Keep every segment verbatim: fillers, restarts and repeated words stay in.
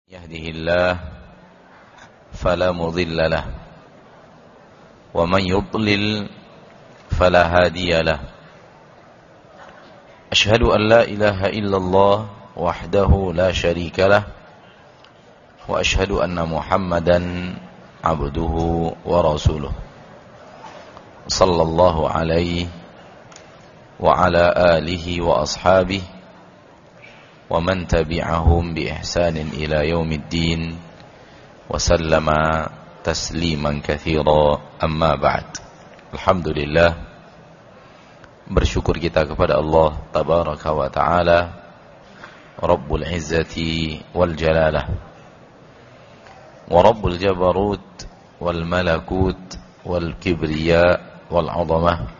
يهده الله فلا مضل له ومن يضلل فلا هادي له أشهد أن لا إله إلا الله وحده لا شريك له وأشهد أن محمدا عبده ورسوله صلى الله عليه وعلى آله وأصحابه ومن تبعهم بإحسان إلى يوم الدين وسلم تسليما كثيرا أما بعد. Alhamdulillah, bersyukur kita kepada Allah Tabaraka wa Ta'ala Rabbul Izzati wal Jalalah wa Rabbul Jabarut wal Malakut wal Kibriya wal Azamah,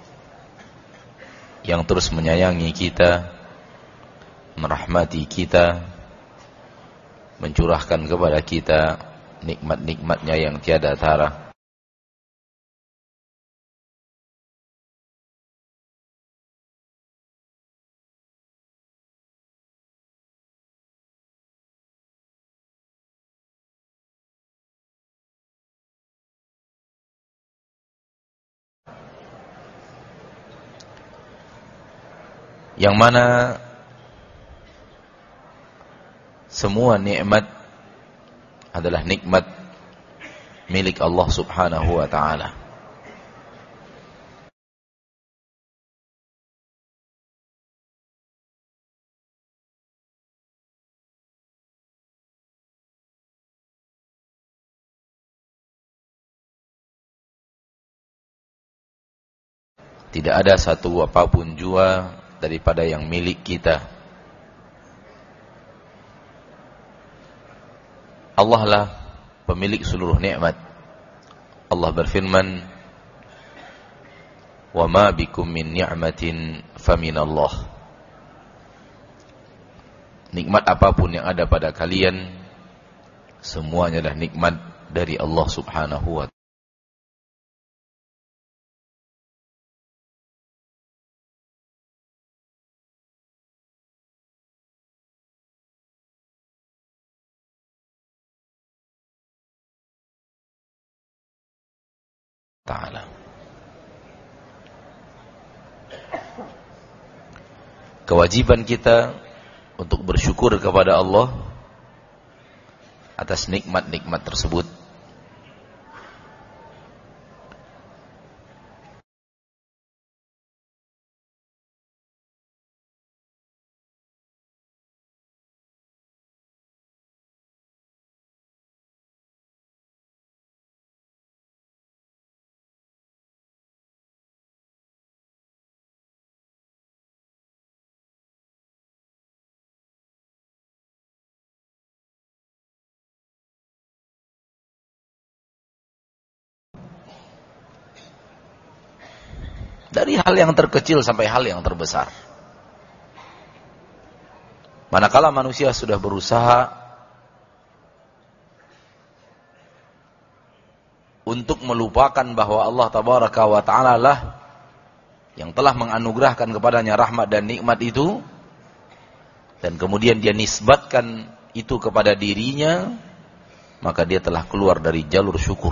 yang terus menyayangi kita, merahmati kita, mencurahkan kepada kita nikmat-nikmatnya yang tiada tara. Yang mana semua nikmat adalah nikmat milik Allah Subhanahu wa Ta'ala. Tidak ada satu apapun jua daripada yang milik kita. Allah lah pemilik seluruh nikmat. Allah berfirman, "Wa ma bikum min ni'matin faminallah." Nikmat apapun yang ada pada kalian, semuanya adalah nikmat dari Allah Subhanahu wa Ta'ala. Kewajiban kita untuk bersyukur kepada Allah atas nikmat-nikmat tersebut. Dari hal yang terkecil sampai hal yang terbesar. Manakala manusia sudah berusaha untuk melupakan bahwa Allah Tabaraka wa Ta'ala lah yang telah menganugerahkan kepadanya rahmat dan nikmat itu, dan kemudian dia nisbatkan itu kepada dirinya, maka dia telah keluar dari jalur syukur.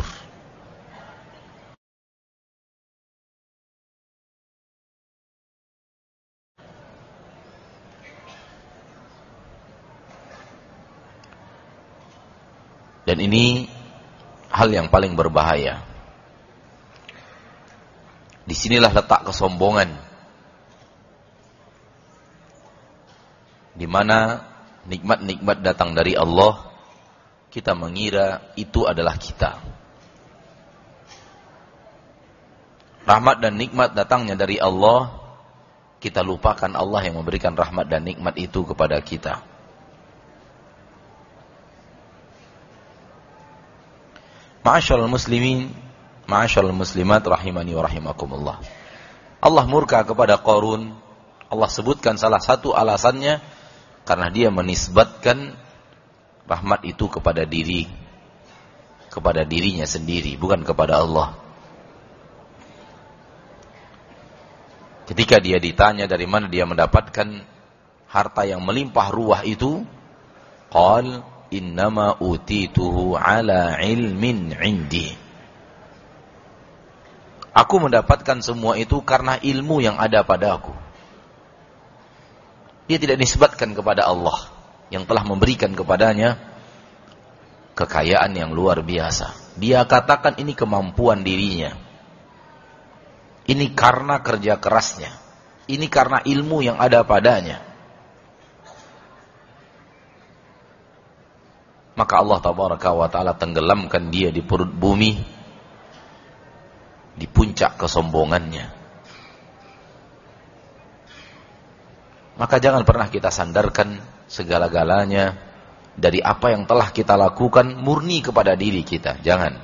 Dan ini hal yang paling berbahaya. Disinilah letak kesombongan, di mana nikmat-nikmat datang dari Allah, kita mengira itu adalah kita. Rahmat dan nikmat datangnya dari Allah, kita lupakan Allah yang memberikan rahmat dan nikmat itu kepada kita. Ma'asyiral muslimin, ma'asyiral muslimat rahimani wa rahimakumullah. Allah murka kepada Qarun. Allah sebutkan salah satu alasannya karena dia menisbatkan rahmat itu kepada diri, kepada dirinya sendiri, bukan kepada Allah. Ketika dia ditanya dari mana dia mendapatkan harta yang melimpah ruah itu, qal innama utituhu ala ilmin indi. Aku mendapatkan semua itu karena ilmu yang ada pada aku. Dia tidak nisbatkan kepada Allah yang telah memberikan kepadanya kekayaan yang luar biasa. Dia katakan ini kemampuan dirinya. Ini karena kerja kerasnya. Ini karena ilmu yang ada padanya. Maka Allah tabaraka wa ta'ala tenggelamkan dia di perut bumi, di puncak kesombongannya. Maka jangan pernah kita sandarkan segala-galanya dari apa yang telah kita lakukan murni kepada diri kita. Jangan.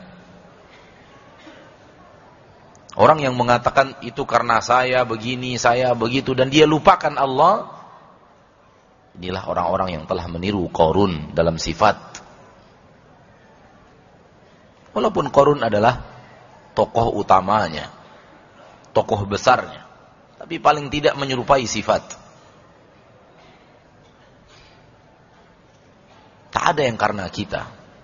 Orang yang mengatakan itu karena saya begini, saya begitu, dan dia lupakan Allah, inilah orang-orang yang telah meniru Qarun dalam sifat. Walaupun Qarun adalah tokoh utamanya, tokoh besarnya, tapi paling tidak menyerupai sifat. Tak ada yang karena kita.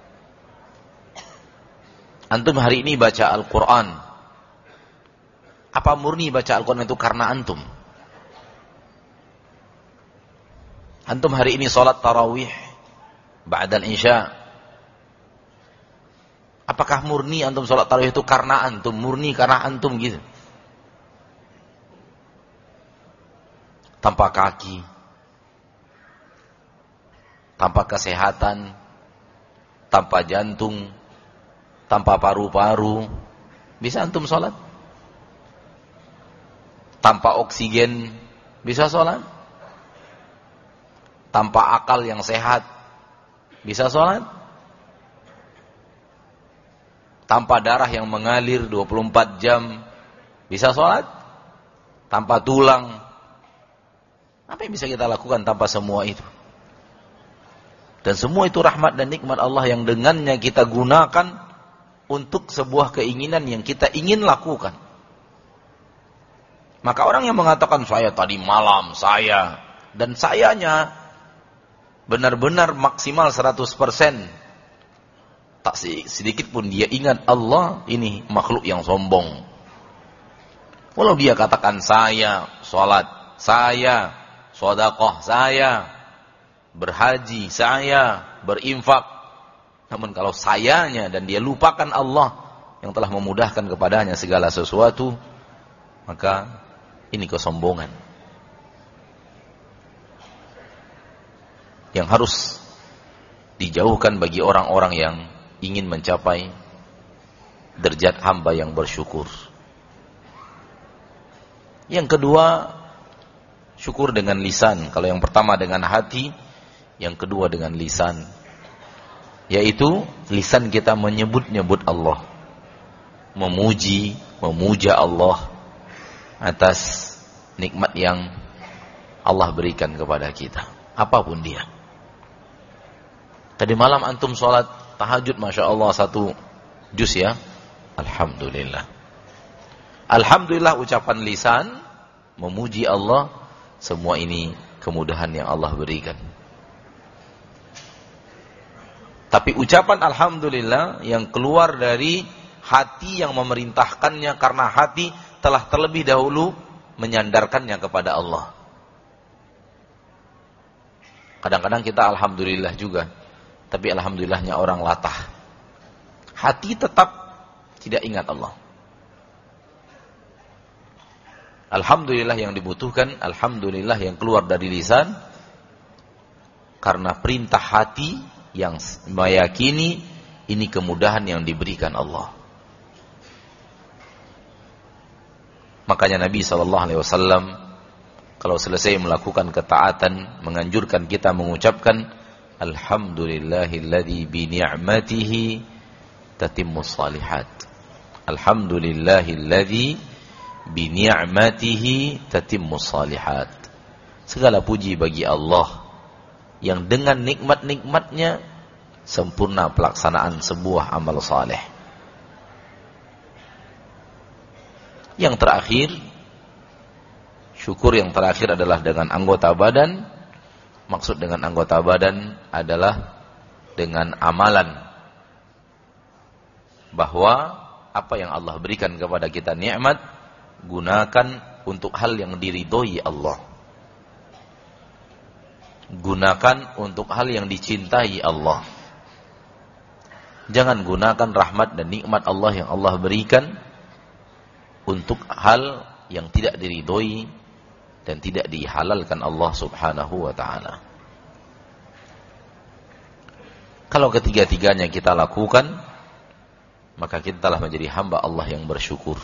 Antum hari ini baca Al-Quran, apa murni baca Al-Quran itu karena antum? Antum hari ini sholat tarawih ba'dal isya, apakah murni antum sholat tarawih itu karena antum? Murni karena antum gitu, tanpa kaki, tanpa kesehatan, tanpa jantung, tanpa paru-paru, bisa antum sholat? Tanpa oksigen bisa sholat? Tanpa akal yang sehat bisa sholat? Tanpa darah yang mengalir dua puluh empat jam bisa sholat? Tanpa tulang, apa yang bisa kita lakukan tanpa semua itu? Dan semua itu rahmat dan nikmat Allah yang dengannya kita gunakan untuk sebuah keinginan yang kita ingin lakukan. Maka orang yang mengatakan saya tadi malam, saya, dan sayanya benar-benar maksimal seratus persen, tak sedikit pun dia ingat Allah, ini makhluk yang sombong. Walau dia katakan saya sholat, saya sedekah, saya berhaji, saya berinfak, namun kalau sayanya dan dia lupakan Allah yang telah memudahkan kepadanya segala sesuatu, maka ini kesombongan yang harus dijauhkan bagi orang-orang yang ingin mencapai derajat hamba yang bersyukur. Yang kedua, syukur dengan lisan. Kalau yang pertama dengan hati, yang kedua dengan lisan, yaitu lisan kita menyebut-nyebut Allah, memuji, memuja Allah atas nikmat yang Allah berikan kepada kita, apapun dia. Tadi malam antum sholat tahajud, masya Allah, satu juz ya, alhamdulillah. Alhamdulillah ucapan lisan, memuji Allah, semua ini kemudahan yang Allah berikan. Tapi ucapan alhamdulillah yang keluar dari hati yang memerintahkannya, karena hati telah terlebih dahulu menyandarkannya kepada Allah. Kadang-kadang kita alhamdulillah juga, tapi alhamdulillahnya orang latah. Hati tetap tidak ingat Allah. Alhamdulillah yang dibutuhkan, alhamdulillah yang keluar dari lisan, karena perintah hati yang meyakini ini kemudahan yang diberikan Allah. Makanya Nabi shallallahu alaihi wasallam kalau selesai melakukan ketaatan menganjurkan kita mengucapkan alhamdulillahilladzi bi ni'matihi tatimmus shalihat. Alhamdulillahilladzi bi ni'matihi tatimmus shalihat. Segala puji bagi Allah yang dengan nikmat-nikmatnya sempurna pelaksanaan sebuah amal saleh. Yang terakhir, syukur yang terakhir adalah dengan anggota badan. Maksud dengan anggota badan adalah dengan amalan, bahwa apa yang Allah berikan kepada kita nikmat, gunakan untuk hal yang diridhoi Allah. Gunakan untuk hal yang dicintai Allah. Jangan gunakan rahmat dan nikmat Allah yang Allah berikan untuk hal yang tidak diridhoi dan tidak dihalalkan Allah Subhanahu wa ta'ala. Kalau ketiga-tiganya kita lakukan, maka kita telah menjadi hamba Allah yang bersyukur.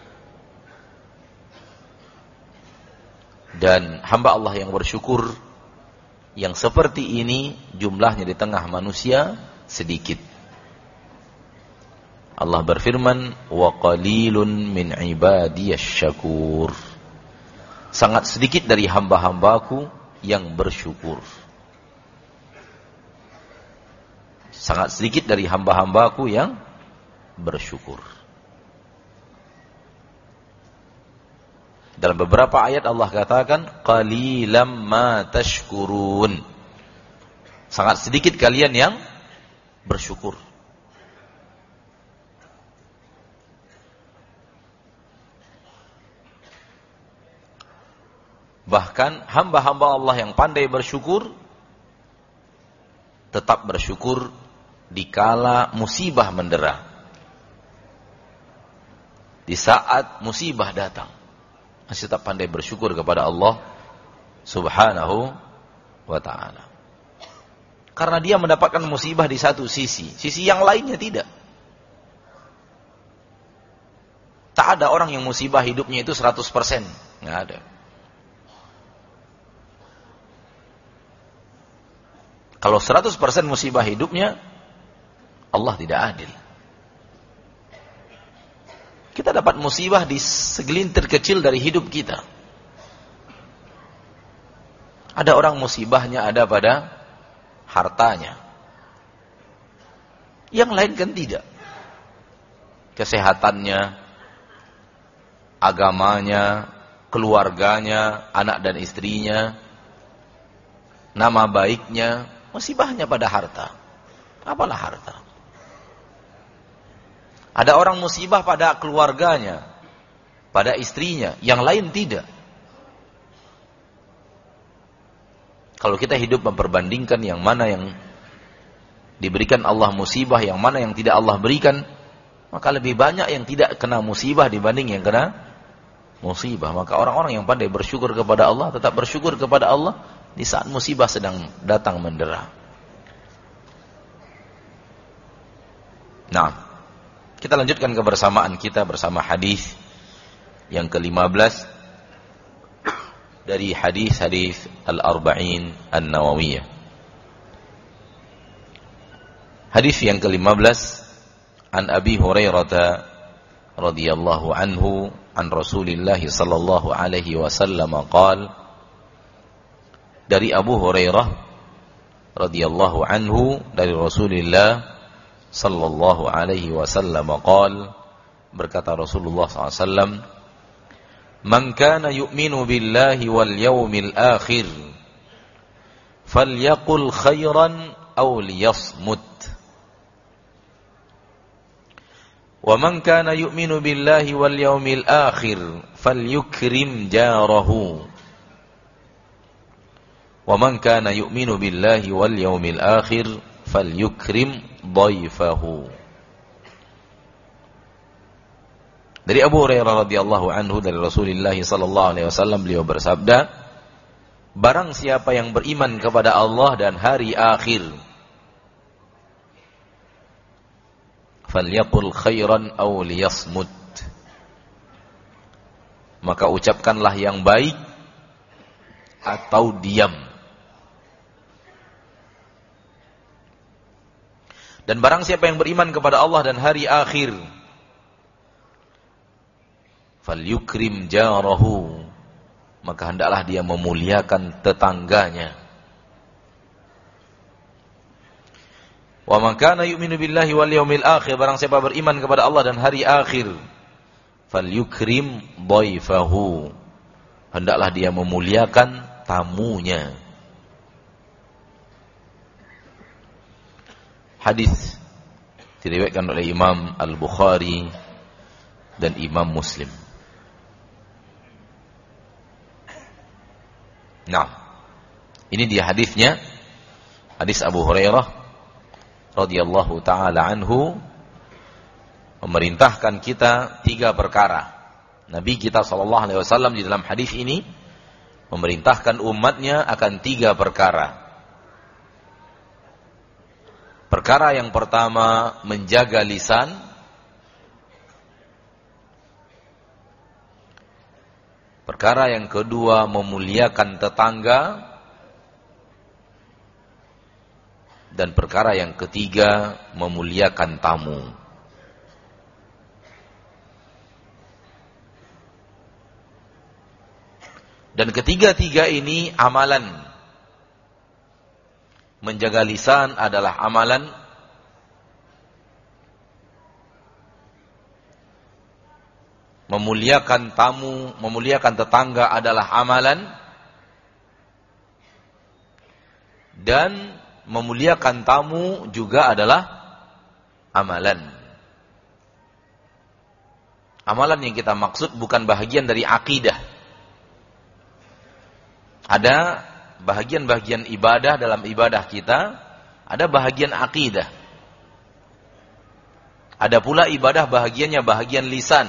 Dan hamba Allah yang bersyukur yang seperti ini jumlahnya di tengah manusia sedikit. Allah berfirman, wa qalilun min ibadiyasy syakur. Sangat sedikit dari hamba-hambaku yang bersyukur. Sangat sedikit dari hamba-hambaku yang bersyukur. Dalam beberapa ayat Allah katakan, qalilam ma tashkurun. Sangat sedikit kalian yang bersyukur. Bahkan hamba-hamba Allah yang pandai bersyukur tetap bersyukur dikala musibah mendera. Di saat musibah datang, masih tetap pandai bersyukur kepada Allah Subhanahu wa ta'ala. Karena dia mendapatkan musibah di satu sisi, sisi yang lainnya tidak. Tak ada orang yang musibah hidupnya itu seratus persen, nggak ada. Kalau seratus persen musibah hidupnya, Allah tidak adil. Kita dapat musibah di segelintir kecil dari hidup kita. Ada orang musibahnya ada pada hartanya. Yang lain kan tidak. Kesehatannya, agamanya, keluarganya, anak dan istrinya, nama baiknya, musibahnya pada harta. Apalah harta? Ada orang musibah pada keluarganya, pada istrinya, yang lain tidak. Kalau kita hidup memperbandingkan yang mana yang diberikan Allah musibah, yang mana yang tidak Allah berikan, maka lebih banyak yang tidak kena musibah dibanding yang kena musibah. Maka orang-orang yang pandai bersyukur kepada Allah, tetap bersyukur kepada Allah di saat musibah sedang datang mendera. Nah, kita lanjutkan kebersamaan kita bersama hadis yang ke-lima belas dari hadis-hadis Al-Arba'in An-Nawawiyah. Hadis yang ke-lima belas, an Abi Hurairah radhiyallahu anhu an Rasulillah sallallahu alaihi wasallam qala, dari Abu Hurairah radhiyallahu anhu dari Rasulullah sallallahu alaihi wasallam qala, berkata Rasulullah sallallahu alaihi wasallam, man kana yu'minu billahi wal yawmil akhir falyaqul khairan aw liyasmut, wa man kana yu'minu billahi wal yawmil akhir falyukrim jarahu, wa man kana yu'minu billahi wal yawmil akhir falyukrim dhaifahu. Dari Abu Hurairah radhiyallahu anhu dari Rasulullah sallallahu alaihi wasallam, beliau bersabda, barang siapa yang beriman kepada Allah dan hari akhir, falyaqul khairan aw liyasmut, maka ucapkanlah yang baik atau diam. Dan barang siapa yang beriman kepada Allah dan hari akhir, falyukrim jarahu, maka hendaklah dia memuliakan tetangganya. Wa man kana yu'minu billahi wal yawmil akhir, barang siapa beriman kepada Allah dan hari akhir, falyukrim dhaifahu, hendaklah dia memuliakan tamunya. hadis diriwayatkan oleh Imam Al-Bukhari dan Imam Muslim. Nah, ini dia hadisnya, hadis Abu Hurairah radhiyallahu taala anhu, memerintahkan kita tiga perkara. Nabi kita sallallahu alaihi wasallam di dalam hadis ini memerintahkan umatnya akan tiga perkara. Perkara yang pertama, menjaga lisan. Perkara yang kedua, memuliakan tetangga. Dan perkara yang ketiga, memuliakan tamu. Dan ketiga-tiga ini amalan. Menjaga lisan adalah amalan. Memuliakan tamu, memuliakan tetangga adalah amalan. Dan memuliakan tamu juga adalah amalan. Amalan yang kita maksud bukan bahagian dari akidah. Ada bahagian-bahagian ibadah dalam ibadah kita, ada bahagian akidah. Ada pula ibadah bahagiannya bahagian lisan.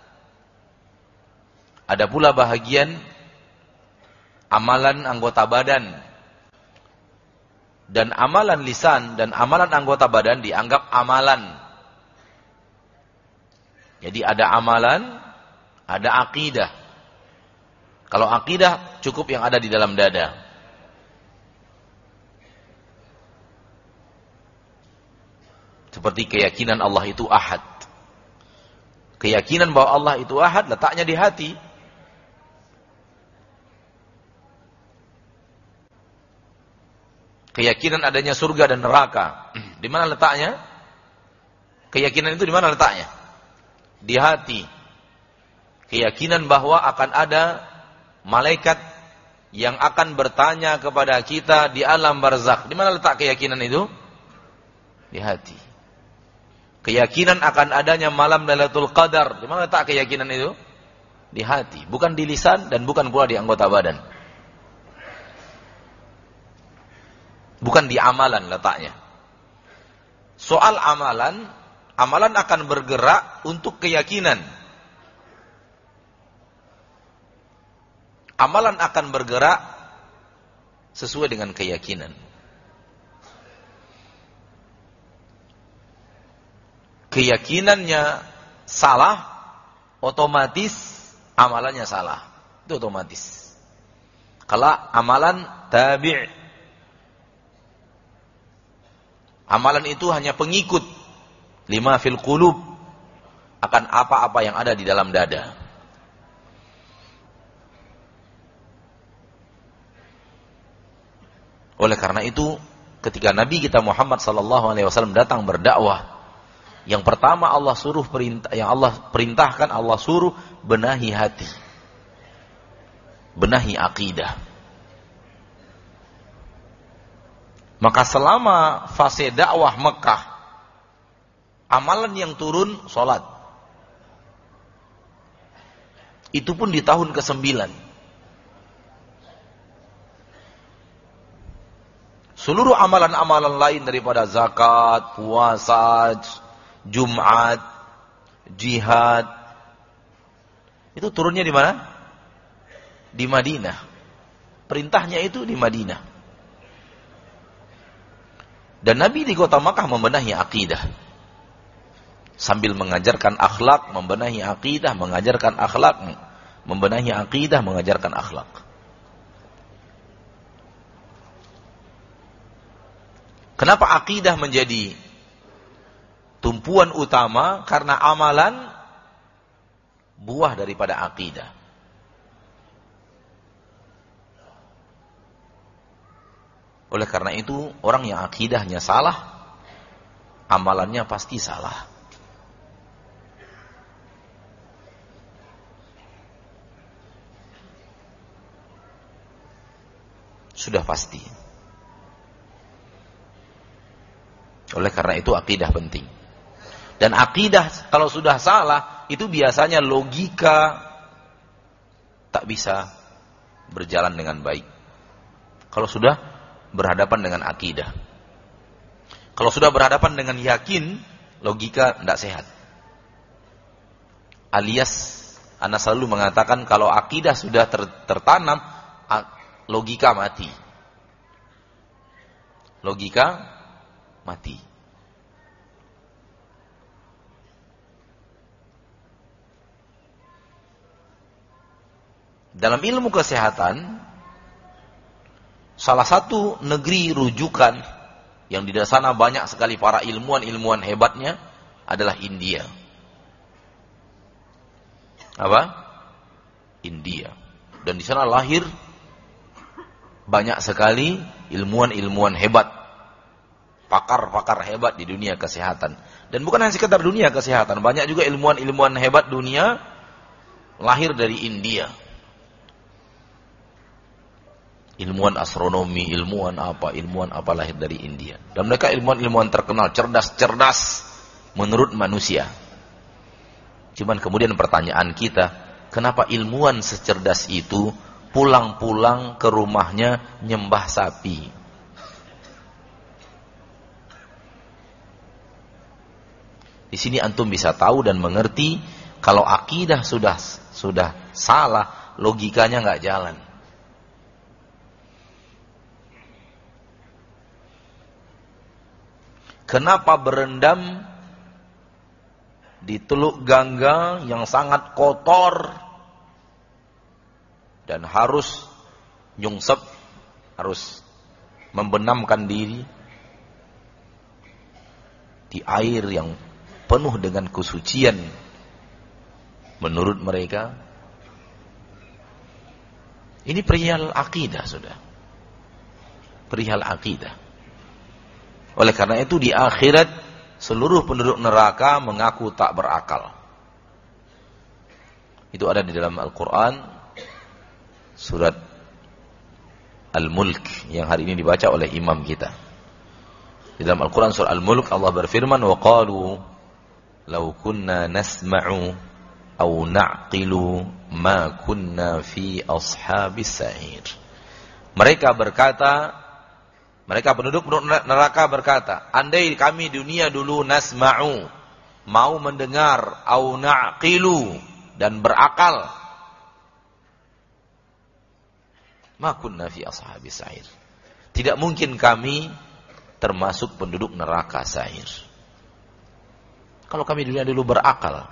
Ada pula bahagian amalan anggota badan. Dan amalan lisan dan amalan anggota badan dianggap amalan. Jadi ada amalan, ada akidah. Kalau akidah cukup yang ada di dalam dada. Seperti keyakinan Allah itu ahad. Keyakinan bahwa Allah itu ahad letaknya di hati. Keyakinan adanya surga dan neraka, di mana letaknya? Keyakinan itu di mana letaknya? Di hati. Keyakinan bahwa akan ada malaikat yang akan bertanya kepada kita di alam barzakh. Di mana letak keyakinan itu? Di hati. Keyakinan akan adanya malam Lailatul Qadar. Di mana letak keyakinan itu? Di hati, bukan di lisan dan bukan pula di anggota badan. Bukan di amalan letaknya. Soal amalan, amalan akan bergerak untuk keyakinan. Amalan akan bergerak sesuai dengan keyakinan. Keyakinannya salah, otomatis amalannya salah. Itu otomatis. Kalau amalan tabi', amalan itu hanya pengikut lima fil qulub, akan apa-apa yang ada di dalam dada. Oleh karena itu, ketika Nabi kita Muhammad sallallahu alaihi wasallam datang berdakwah, yang pertama Allah suruh perintah, yang Allah perintahkan, Allah suruh benahi hati. Benahi akidah. Maka selama fase dakwah Mekah, amalan yang turun salat. Itu pun di tahun kesembilan. Seluruh amalan-amalan lain daripada zakat, puasa, Jumat, jihad, itu turunnya di mana? Di Madinah. Perintahnya itu di Madinah. Dan Nabi di kota Makkah membenahi akidah. Sambil mengajarkan akhlak, membenahi akidah, mengajarkan akhlak, membenahi akidah, mengajarkan akhlak. Kenapa akidah menjadi tumpuan utama? Karena amalan buah daripada akidah. Oleh karena itu, orang yang akidahnya salah, amalannya pasti salah. Sudah pasti. Oleh karena itu akidah penting. Dan akidah kalau sudah salah, itu biasanya logika tak bisa berjalan dengan baik. Kalau sudah berhadapan dengan akidah. Kalau sudah berhadapan dengan yakin, logika tidak sehat. Alias, Ana selalu mengatakan kalau akidah sudah ter, tertanam, logika mati. Logika mati. Dalam ilmu kesehatan, salah satu negeri rujukan yang di sana banyak sekali para ilmuwan-ilmuwan hebatnya adalah India. Apa? India. Dan di sana lahir banyak sekali ilmuwan-ilmuwan hebat, pakar-pakar hebat di dunia kesehatan. Dan bukan hanya sekedar dunia kesehatan, banyak juga ilmuwan-ilmuwan hebat dunia lahir dari India. Ilmuwan astronomi, ilmuwan apa, ilmuwan apa lahir dari India. Dan mereka ilmuwan-ilmuwan terkenal, cerdas-cerdas menurut manusia. Cuman kemudian pertanyaan kita, kenapa ilmuwan secerdas itu pulang-pulang ke rumahnya nyembah sapi? Di sini antum bisa tahu dan mengerti kalau akidah sudah sudah salah, logikanya nggak jalan. Kenapa berendam di Teluk Gangga yang sangat kotor dan harus nyungsep, harus membenamkan diri di air yang penuh dengan kesucian menurut mereka? Ini perihal akidah, sudah. Perihal akidah. Oleh karena itu di akhirat seluruh penduduk neraka mengaku tak berakal. Itu ada di dalam Al-Quran surat Al-Mulk yang hari ini dibaca oleh imam kita. Di dalam Al-Quran surat Al-Mulk Allah berfirman, وَقَالُوا لَوْ كُنَّا نَسْمَعُ أَوْ نَعْقِلُ مَا كُنَّا فِي أَصْحَابِ السَّعِيرِ. Mereka berkata, mereka penduduk neraka berkata, andai kami dunia dulu nasma'u, mau mendengar, au na'qilu, dan berakal, ma kunna fi ashabis sa'ir. Tidak mungkin kami termasuk penduduk neraka sa'ir. Kalau kami dunia dulu berakal.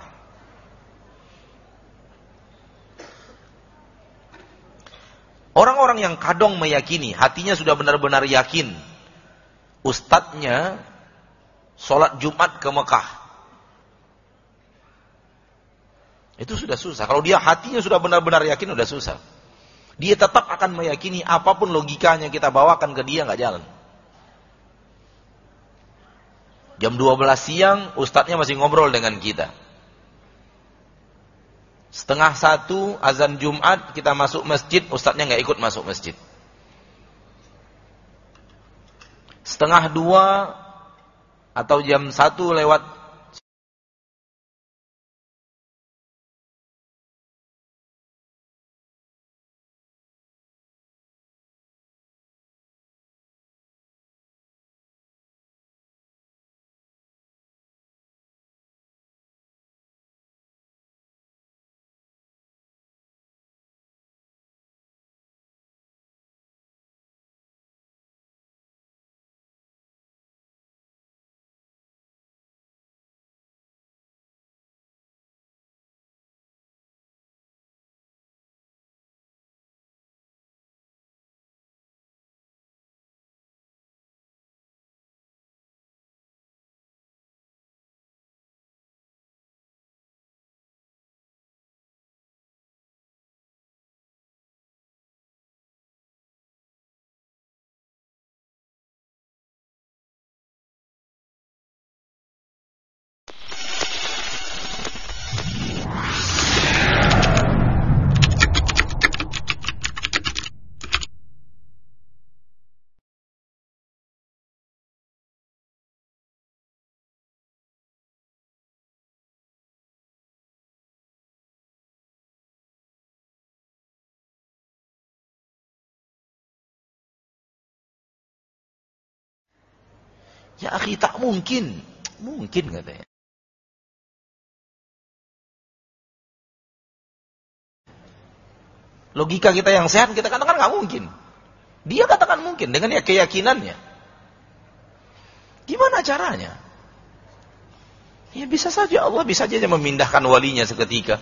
Orang-orang yang kadang meyakini, hatinya sudah benar-benar yakin, ustadznya sholat Jumat ke Mekah, itu sudah susah. Kalau dia hatinya sudah benar-benar yakin, sudah susah. Dia tetap akan meyakini apapun logikanya kita bawakan ke dia, nggak jalan. Jam dua belas siang, ustadznya masih ngobrol dengan kita. Setengah satu azan Jumat, kita masuk masjid, ustadznya nggak ikut masuk masjid. Setengah dua atau jam satu lewat Ya akhi, tak mungkin. Mungkin katanya. Logika kita yang sehat, kita katakan nggak mungkin. Dia katakan mungkin dengan ya keyakinannya. Gimana caranya? Ya bisa saja Allah bisa saja memindahkan walinya seketika.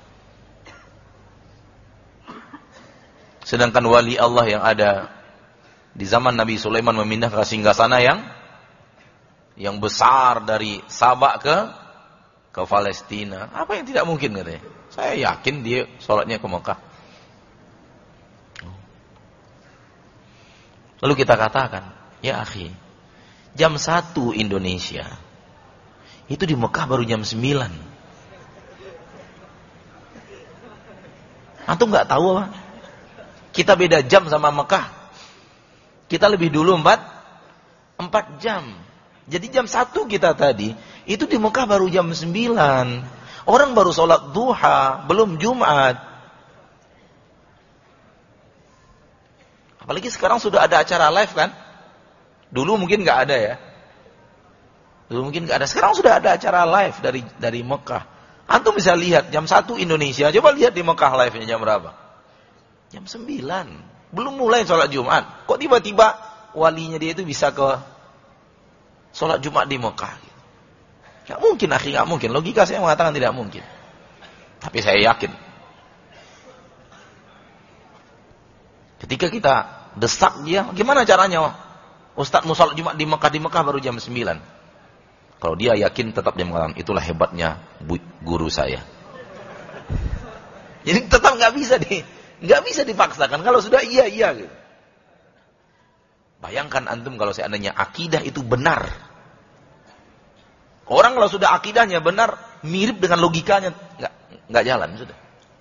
Sedangkan wali Allah yang ada di zaman Nabi Sulaiman memindah ke singgasana yang yang besar dari Sabak ke ke Palestina. Apa yang tidak mungkin katanya? Saya yakin dia sholatnya ke Mekah. Lalu kita katakan, ya akhi, jam satu Indonesia, itu di Mekah baru jam sembilan. Antum nggak tahu apa? Kita beda jam sama Mekah. Kita lebih dulu empat, empat jam. Jadi jam satu kita tadi, itu di Mekah baru jam sembilan. Orang baru sholat duha, belum Jumat. Apalagi sekarang sudah ada acara live kan? Dulu mungkin nggak ada ya. Dulu mungkin nggak ada. Sekarang sudah ada acara live dari dari Mekah. Antum bisa lihat jam satu Indonesia. Coba lihat di Mekah live-nya jam berapa? Jam sembilan. Belum mulai sholat Jumat. Kok tiba-tiba walinya dia itu bisa ke sholat Jumat di Mekah? Nggak mungkin, akhi, nggak mungkin. Logika saya mengatakan tidak mungkin. Tapi saya yakin. Ketika kita desak dia, gimana caranya? Ustaz mau sholat Jumat di Mekah, di Mekah baru jam sembilan. Kalau dia yakin tetap dia mengatakan, itulah hebatnya guru saya. Jadi tetap nggak bisa di, nggak bisa dipaksakan. Kalau sudah iya iya gitu. Bayangkan antum kalau seandainya akidah itu benar. Orang kalau sudah akidahnya benar, mirip dengan logikanya, nggak nggak jalan sudah.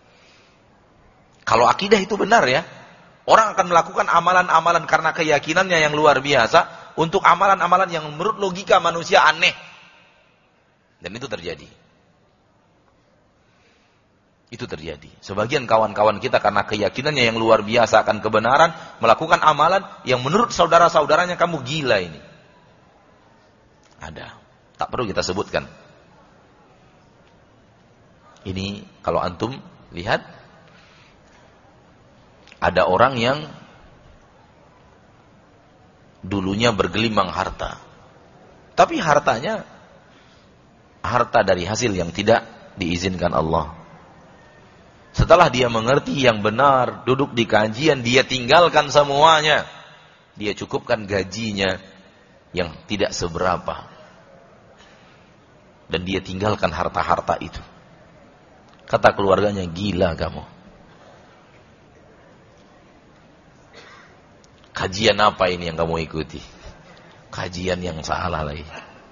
Kalau akidah itu benar ya, orang akan melakukan amalan-amalan karena keyakinannya yang luar biasa untuk amalan-amalan yang menurut logika manusia aneh. Dan itu terjadi. Itu terjadi. Sebagian kawan-kawan kita karena keyakinannya yang luar biasa akan kebenaran, melakukan amalan yang menurut saudara-saudaranya kamu gila ini. Ada. Tak perlu kita sebutkan. Ini kalau antum lihat, ada orang yang dulunya bergelimang harta. Tapi hartanya harta dari hasil yang tidak diizinkan Allah. Setelah dia mengerti yang benar, duduk di kajian, dia tinggalkan semuanya. Dia cukupkan gajinya yang tidak seberapa. Dan dia tinggalkan harta-harta itu. Kata keluarganya, gila kamu. Kajian apa ini yang kamu ikuti? Kajian yang salah lagi.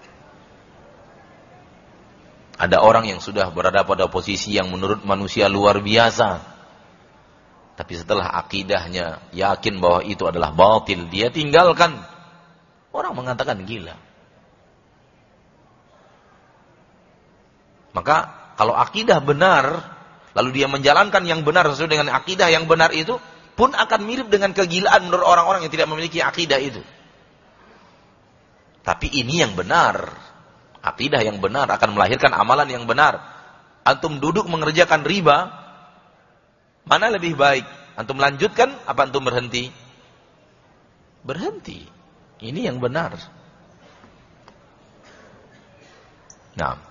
Ada orang yang sudah berada pada posisi yang menurut manusia luar biasa. Tapi setelah akidahnya yakin bahwa itu adalah batil, dia tinggalkan. Orang mengatakan gila. Maka kalau akidah benar, lalu dia menjalankan yang benar sesuai dengan akidah yang benar itu, pun akan mirip dengan kegilaan menurut orang-orang yang tidak memiliki akidah itu. Tapi ini yang benar. Akidah yang benar akan melahirkan amalan yang benar. Antum duduk mengerjakan riba, mana lebih baik? Antum lanjutkan apa antum berhenti? Berhenti. Ini yang benar. Nah.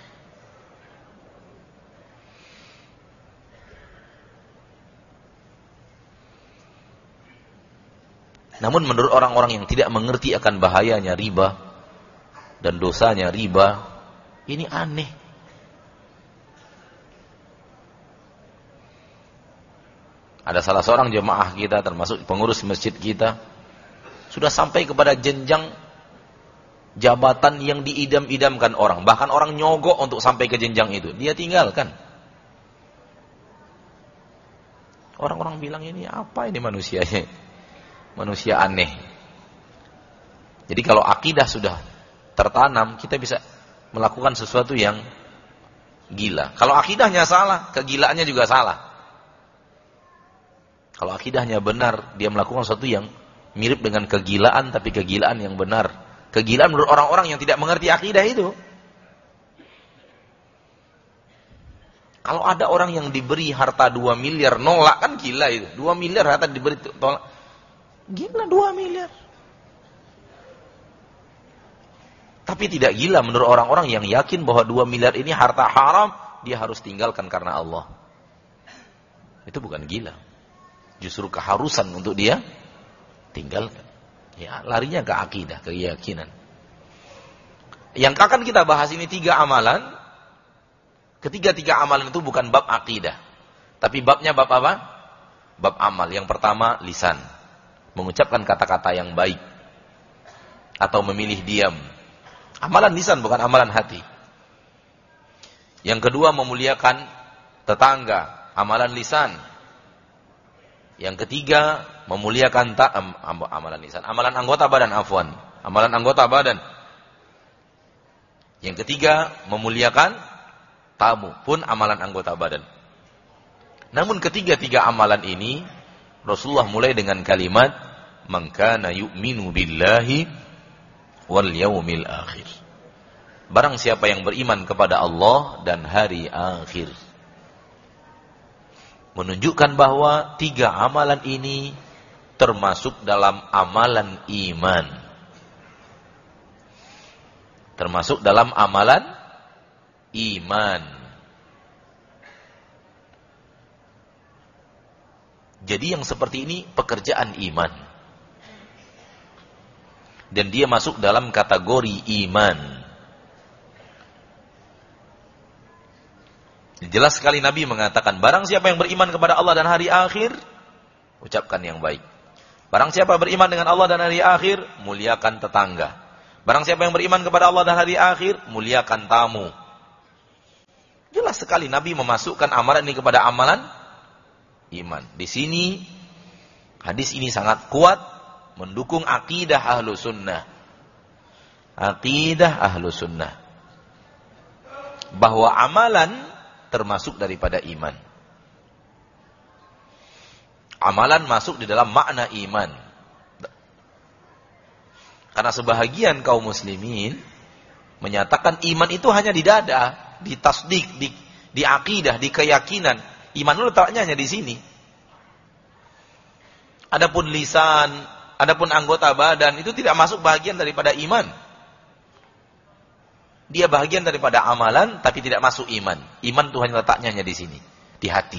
Namun menurut orang-orang yang tidak mengerti akan bahayanya riba dan dosanya riba, ini aneh. Ada salah seorang jemaah kita, termasuk pengurus masjid kita, sudah sampai kepada jenjang jabatan yang diidam-idamkan orang. Bahkan orang nyogok untuk sampai ke jenjang itu. Dia tinggalkan. Orang-orang bilang, ini apa ini manusianya? Manusia aneh. Jadi kalau akidah sudah tertanam, kita bisa melakukan sesuatu yang gila. Kalau akidahnya salah, kegilaannya juga salah. Kalau akidahnya benar, dia melakukan sesuatu yang mirip dengan kegilaan, tapi kegilaan yang benar. Kegilaan menurut orang-orang yang tidak mengerti akidah itu. Kalau ada orang yang diberi harta dua miliar nolak, kan gila itu. dua miliar harta diberi tolak. Gila dua miliar. Tapi tidak gila menurut orang-orang yang yakin bahwa dua miliar ini harta haram, dia harus tinggalkan karena Allah. Itu bukan gila. Justru keharusan untuk dia tinggalkan. Ya, larinya ke akidah, ke keyakinan. Yang akan kita bahas ini tiga amalan. Ketiga-tiga amalan itu bukan bab akidah. Tapi babnya bab apa? Bab amal. Yang pertama, lisan. Mengucapkan kata-kata yang baik. Atau memilih diam. Amalan lisan bukan amalan hati. Yang kedua, memuliakan tetangga. Amalan lisan. Yang ketiga, memuliakan ta am, am, amalan lisan. Amalan anggota badan, afwan. Amalan anggota badan. Yang ketiga, memuliakan tamu, pun amalan anggota badan. Namun ketiga-tiga amalan ini Rasulullah mulai dengan kalimat man kana yu'minu billahi wal yaumil akhir. Barang siapa yang beriman kepada Allah dan hari akhir. Menunjukkan bahwa tiga amalan ini termasuk dalam amalan iman. Termasuk dalam amalan iman. Jadi yang seperti ini pekerjaan iman. Dan dia masuk dalam kategori iman. Jelas sekali Nabi mengatakan, barang siapa yang beriman kepada Allah dan hari akhir, ucapkan yang baik. Barang siapa beriman dengan Allah dan hari akhir, muliakan tetangga. Barang siapa yang beriman kepada Allah dan hari akhir, muliakan tamu. Jelas sekali Nabi memasukkan amalan ini kepada amalan iman. Di sini, hadis ini sangat kuat mendukung akidah ahlu sunnah. Akidah ahlu sunnah. Bahwa amalan termasuk daripada iman. Amalan masuk di dalam makna iman. Karena sebahagian kaum muslimin menyatakan iman itu hanya di dada, di tasdik, di, di akidah, di keyakinan. Iman itu letaknya hanya di sini. Adapun lisan, adapun anggota badan itu tidak masuk bagian daripada iman. Dia bagian daripada amalan, tapi tidak masuk iman. Iman itu hanya letaknya hanya di sini, di hati.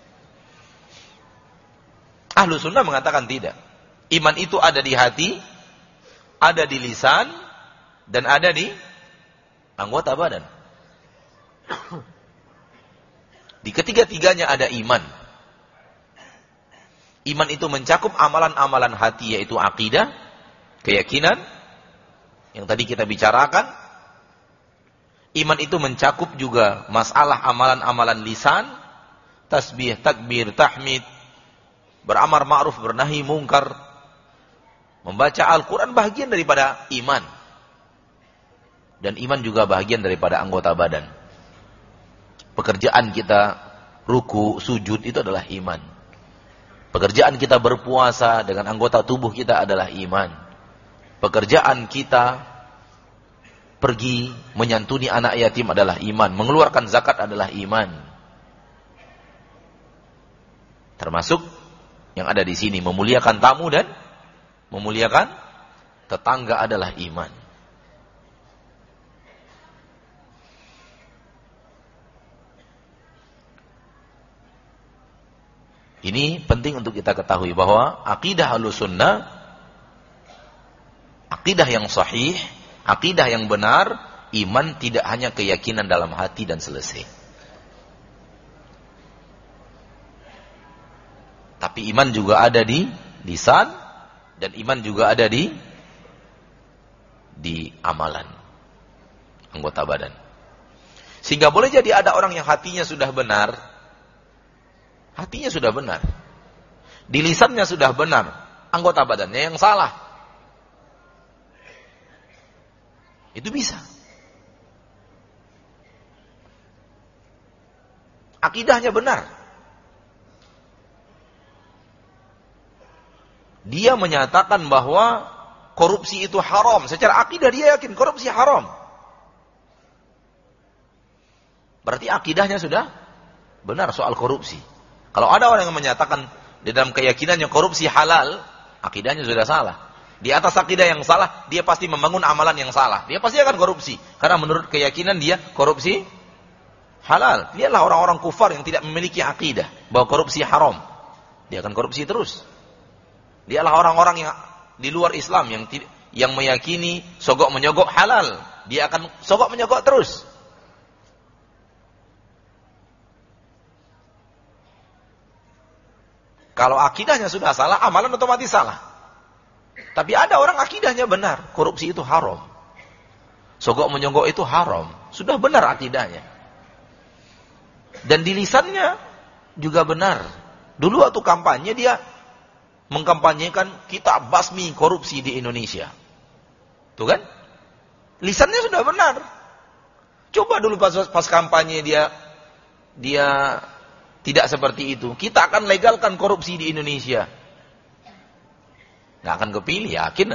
Ahlu sunnah mengatakan tidak. Iman itu ada di hati, ada di lisan, dan ada di anggota badan. Di ketiga-tiganya ada iman. Iman itu mencakup amalan-amalan hati, yaitu akidah, keyakinan, yang tadi kita bicarakan. Iman itu mencakup juga masalah amalan-amalan lisan, tasbih, takbir, tahmid, beramar ma'ruf, bernahi mungkar, membaca Al-Quran bahagian daripada iman. Dan iman juga bahagian daripada anggota badan. Pekerjaan kita ruku, sujud itu adalah iman. Pekerjaan kita berpuasa dengan anggota tubuh kita adalah iman. Pekerjaan kita pergi menyantuni anak yatim adalah iman. Mengeluarkan zakat adalah iman. Termasuk yang ada di sini, memuliakan tamu dan memuliakan tetangga adalah iman. Ini penting untuk kita ketahui bahwa akidah Ahlussunnah, akidah yang sahih, akidah yang benar, iman tidak hanya keyakinan dalam hati dan selesai. Tapi iman juga ada di lisan, dan iman juga ada di di amalan, anggota badan. Sehingga boleh jadi ada orang yang hatinya sudah benar, hatinya sudah benar, di lisannya sudah benar, anggota badannya yang salah. Itu bisa. Akidahnya benar. Dia menyatakan bahwa korupsi itu haram. Secara akidah dia yakin korupsi haram. Berarti akidahnya sudah benar soal korupsi. Kalau ada orang yang menyatakan di dalam keyakinannya korupsi halal, akidahnya sudah salah. Di atas akidah yang salah, dia pasti membangun amalan yang salah. Dia pasti akan korupsi. Karena menurut keyakinan dia, korupsi halal. Dialah orang-orang kufar yang tidak memiliki akidah bahwa korupsi haram. Dia akan korupsi terus. Dialah orang-orang yang di luar Islam yang yang meyakini sogok menyogok halal. Dia akan sogok menyogok terus. Kalau akidahnya sudah salah, amalan otomatis salah. Tapi ada orang akidahnya benar, korupsi itu haram. Sogok menyogok itu haram. Sudah benar akidahnya. Dan di lisannya juga benar. Dulu waktu kampanye dia mengkampanyekan kita basmi korupsi di Indonesia. Tuh kan? Lisannya sudah benar. Coba dulu pas, pas kampanye dia dia tidak seperti itu. Kita akan legalkan korupsi di Indonesia. Nggak akan kepilih, yakin.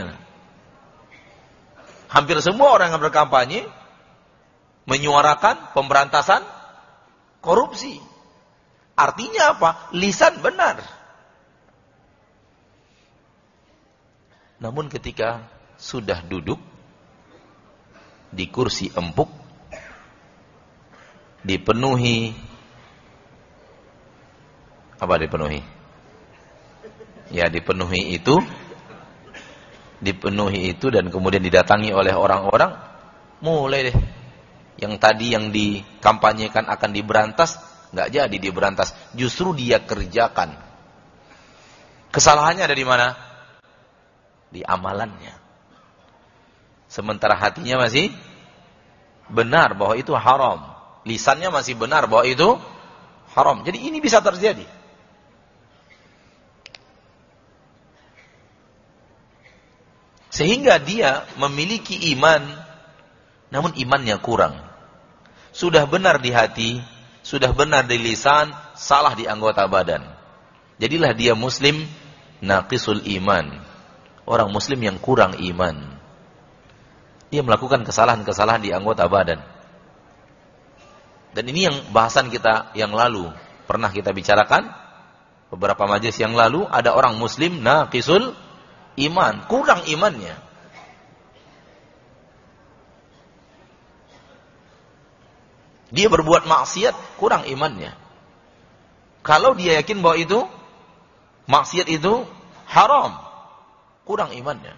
Hampir semua orang yang berkampanye menyuarakan pemberantasan korupsi. Artinya apa? Lisan benar. Namun ketika sudah duduk di kursi empuk, dipenuhi apa dipenuhi? Ya dipenuhi itu, dipenuhi itu dan kemudian didatangi oleh orang-orang, mulai deh. Yang tadi yang dikampanyekan akan diberantas, nggak jadi diberantas, justru dia kerjakan. Kesalahannya ada di mana? Di amalannya. Sementara hatinya masih benar bahwa itu haram. Lisannya masih benar bahwa itu haram. Jadi ini bisa terjadi. Sehingga dia memiliki iman, namun imannya kurang. Sudah benar di hati, sudah benar di lisan, salah di anggota badan. Jadilah dia muslim naqisul iman. Orang muslim yang kurang iman. Dia melakukan kesalahan-kesalahan di anggota badan. Dan ini yang bahasan kita yang lalu pernah kita bicarakan beberapa majelis yang lalu, ada orang muslim naqisul iman, kurang imannya. Dia berbuat maksiat, kurang imannya. Kalau dia yakin bahwa itu maksiat itu haram, kurang imannya.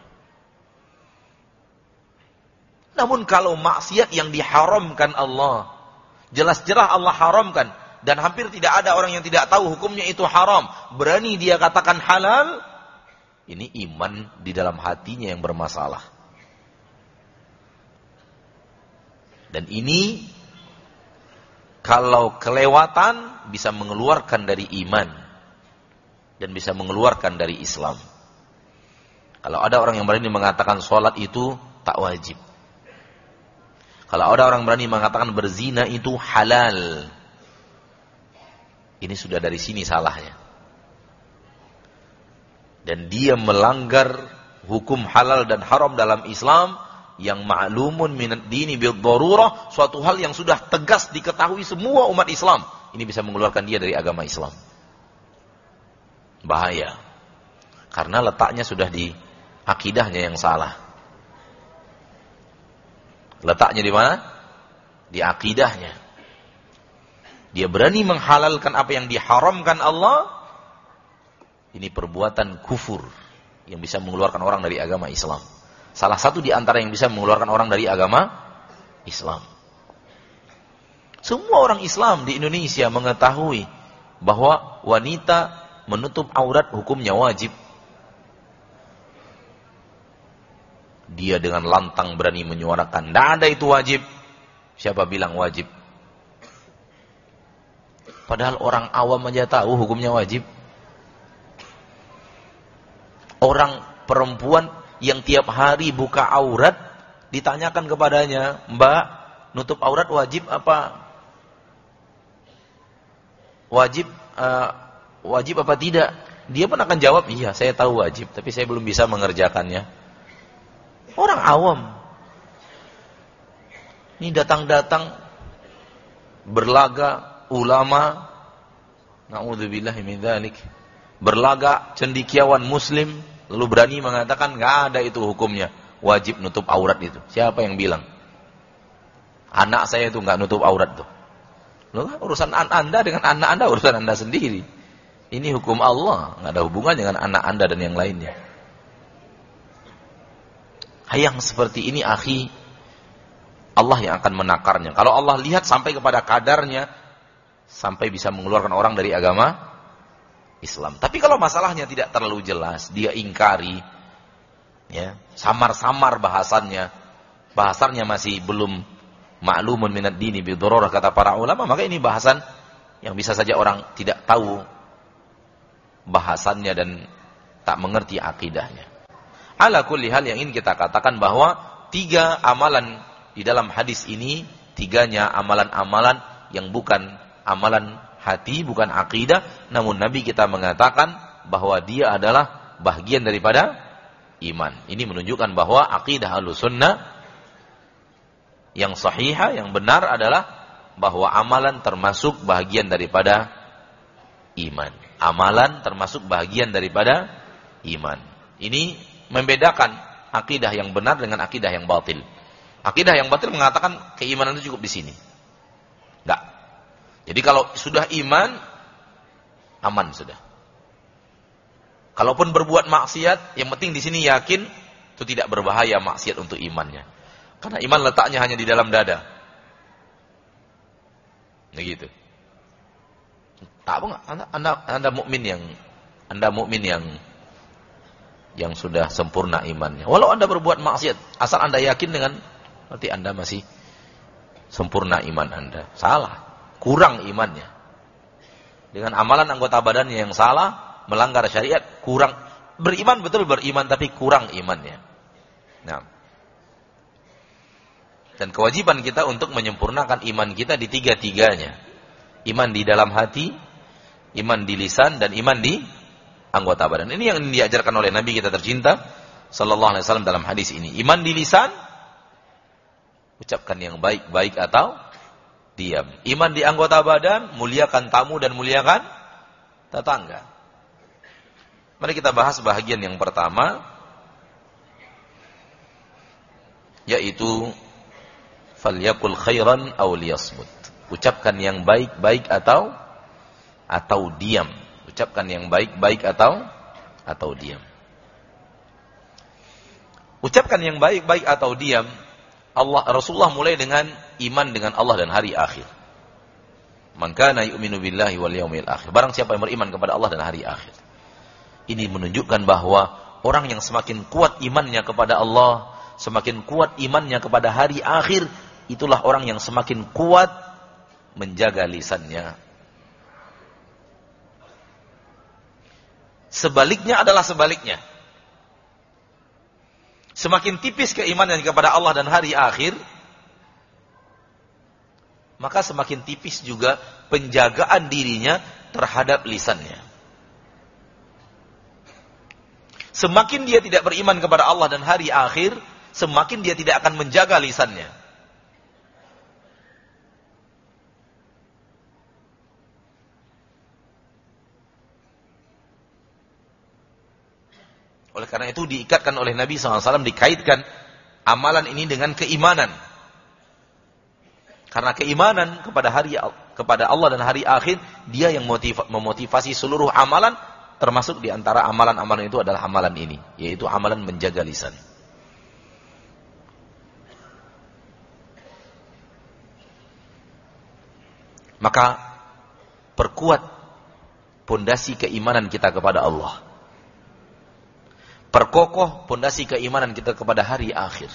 Namun kalau maksiat yang diharamkan Allah, jelas-jelas Allah haramkan, dan hampir tidak ada orang yang tidak tahu hukumnya itu haram, berani dia katakan halal, ini iman di dalam hatinya yang bermasalah. Dan ini kalau kelewatan bisa mengeluarkan dari iman dan bisa mengeluarkan dari Islam. Kalau ada orang yang berani mengatakan sholat itu tak wajib. Kalau ada orang berani mengatakan berzina itu halal, ini sudah dari sini salahnya. Dan dia melanggar hukum halal dan haram dalam Islam yang ma'lumun minad dini bid-darurah, suatu hal yang sudah tegas diketahui semua umat Islam. Ini bisa mengeluarkan dia dari agama Islam. Bahaya. Karena letaknya sudah di akidahnya yang salah. Letaknya di mana? Di akidahnya. Dia berani menghalalkan apa yang diharamkan Allah. Ini perbuatan kufur yang bisa mengeluarkan orang dari agama Islam. Salah satu di antara yang bisa mengeluarkan orang dari agama Islam. Semua orang Islam di Indonesia mengetahui bahwa wanita menutup aurat hukumnya wajib. Dia dengan lantang berani menyuarakan, tidak ada itu wajib. Siapa bilang wajib? Padahal orang awam aja tahu hukumnya wajib. Orang perempuan yang tiap hari buka aurat, ditanyakan kepadanya, Mbak, nutup aurat wajib apa? Wajib, uh, wajib apa tidak? Dia pun akan jawab, iya saya tahu wajib, tapi saya belum bisa mengerjakannya. Orang awam. Ini datang-datang berlaga ulama, na'udzubillahi min dzalik, berlaga cendekiawan muslim, lalu berani mengatakan enggak ada itu hukumnya, wajib nutup aurat itu. Siapa yang bilang? Anak saya itu enggak nutup aurat tuh. Loh, urusan Anda dengan anak Anda, urusan Anda sendiri. Ini hukum Allah, enggak ada hubungan dengan anak Anda dan yang lainnya. Yang seperti ini, akhi, Allah yang akan menakarnya. Kalau Allah lihat sampai kepada kadarnya, sampai bisa mengeluarkan orang dari agama Islam. Tapi kalau masalahnya tidak terlalu jelas, dia ingkari, ya, samar-samar bahasannya, bahasannya masih belum ma'lumun minad dini bidharurah kata para ulama, maka ini bahasan yang bisa saja orang tidak tahu bahasannya dan tak mengerti akidahnya. Ala kulli hal, yang ingin kita katakan bahwa tiga amalan di dalam hadis ini, tiganya amalan-amalan yang bukan amalan hati, bukan akidah, namun Nabi kita mengatakan bahwa dia adalah bagian daripada iman. Ini menunjukkan bahwa akidah Ahlussunnah yang sahihah, yang benar adalah bahwa amalan termasuk bagian daripada iman. Amalan termasuk bagian daripada iman. Ini membedakan akidah yang benar dengan akidah yang batil. Akidah yang batil mengatakan keimanan itu cukup di sini. Enggak. Jadi kalau sudah iman, aman sudah. Kalaupun berbuat maksiat, yang penting di sini yakin itu tidak berbahaya maksiat untuk imannya. Karena iman letaknya hanya di dalam dada. Begitu. Tak apa, anda, anda, anda mukmin yang, anda mukmin yang yang sudah sempurna imannya. Walau anda berbuat maksiat, asal anda yakin dengan, berarti anda masih sempurna iman anda. Salah, kurang imannya. Dengan amalan anggota badannya yang salah, melanggar syariat, kurang. Beriman betul beriman, tapi kurang imannya. Nah, dan kewajiban kita untuk menyempurnakan iman kita di tiga-tiganya. Iman di dalam hati, iman di lisan, dan iman di anggota badan. Ini yang diajarkan oleh Nabi kita tercinta sallallahu alaihi wasallam dalam hadis ini. Iman di lisan, ucapkan yang baik-baik atau diam. Iman di anggota badan, muliakan tamu dan muliakan tetangga. Mari kita bahas bahagian yang pertama, yaitu falyakul khairan aw liyasmut. Ucapkan yang baik-baik atau atau diam. Ucapkan yang baik-baik atau atau diam. Ucapkan yang baik-baik atau diam. Allah Rasulullah mulai dengan iman dengan Allah dan hari akhir. Man kana yu'minu billahi wal yaumil akhir. Barang siapa yang beriman kepada Allah dan hari akhir. Ini menunjukkan bahwa orang yang semakin kuat imannya kepada Allah, semakin kuat imannya kepada hari akhir, itulah orang yang semakin kuat menjaga lisannya. Sebaliknya adalah sebaliknya. Semakin tipis keimanan kepada Allah dan hari akhir, maka semakin tipis juga penjagaan dirinya terhadap lisannya. Semakin dia tidak beriman kepada Allah dan hari akhir, semakin dia tidak akan menjaga lisannya. Oleh karena itu diikatkan oleh Nabi shallallahu alaihi wasallam, dikaitkan amalan ini dengan keimanan. Karena keimanan kepada hari kepada Allah dan hari akhir, dia yang motiv, memotivasi seluruh amalan, termasuk di antara amalan-amalan itu adalah amalan ini, yaitu amalan menjaga lisan. Maka perkuat pondasi keimanan kita kepada Allah. Perkokoh pondasi keimanan kita kepada hari akhir.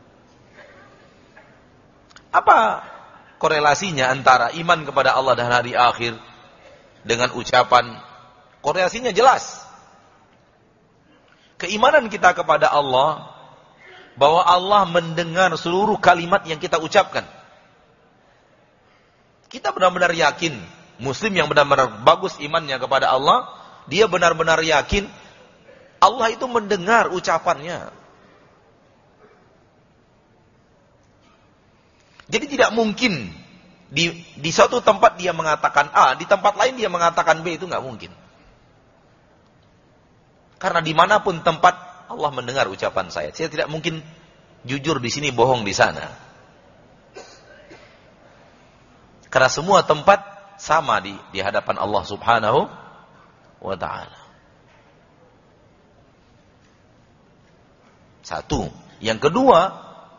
Apa korelasinya antara iman kepada Allah dan hari akhir dengan ucapan? Korelasinya jelas. Keimanan kita kepada Allah, bahwa Allah mendengar seluruh kalimat yang kita ucapkan. Kita benar-benar yakin, muslim yang benar-benar bagus imannya kepada Allah, dia benar-benar yakin Allah itu mendengar ucapannya. Jadi tidak mungkin di di suatu tempat dia mengatakan A, di tempat lain dia mengatakan B, itu nggak mungkin. Karena dimanapun tempat Allah mendengar ucapan saya. Saya tidak mungkin jujur di sini, bohong di sana. Karena semua tempat sama di di hadapan Allah Subhanahu wa ta'ala. Satu. Yang kedua,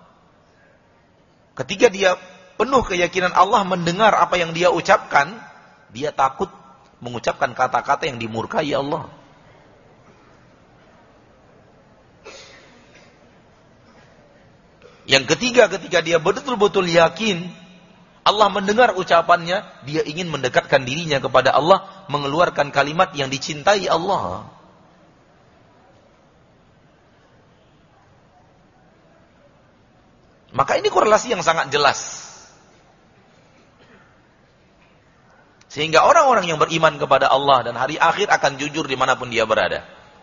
ketika dia penuh keyakinan Allah mendengar apa yang dia ucapkan, dia takut mengucapkan kata-kata yang dimurkai Allah. Yang ketiga, ketika dia betul-betul yakin Allah mendengar ucapannya, dia ingin mendekatkan dirinya kepada Allah, mengeluarkan kalimat yang dicintai Allah. Maka ini korelasi yang sangat jelas. Sehingga orang-orang yang beriman kepada Allah dan hari akhir akan jujur dimanapun dia berada.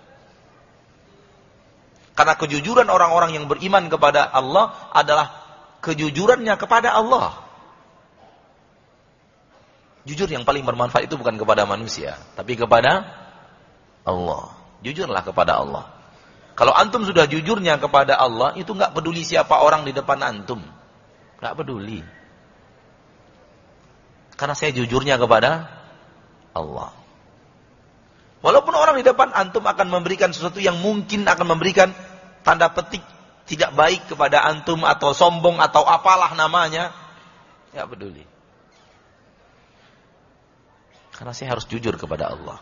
Karena kejujuran orang-orang yang beriman kepada Allah adalah kejujurannya kepada Allah. Jujur yang paling bermanfaat itu bukan kepada manusia, tapi kepada Allah. Jujurlah kepada Allah. Kalau antum sudah jujurnya kepada Allah, itu nggak peduli siapa orang di depan antum. Nggak peduli. Karena saya jujurnya kepada Allah. Walaupun orang di depan antum akan memberikan sesuatu yang mungkin akan memberikan tanda petik tidak baik kepada antum, atau sombong, atau apalah namanya, nggak peduli. Karena saya harus jujur kepada Allah.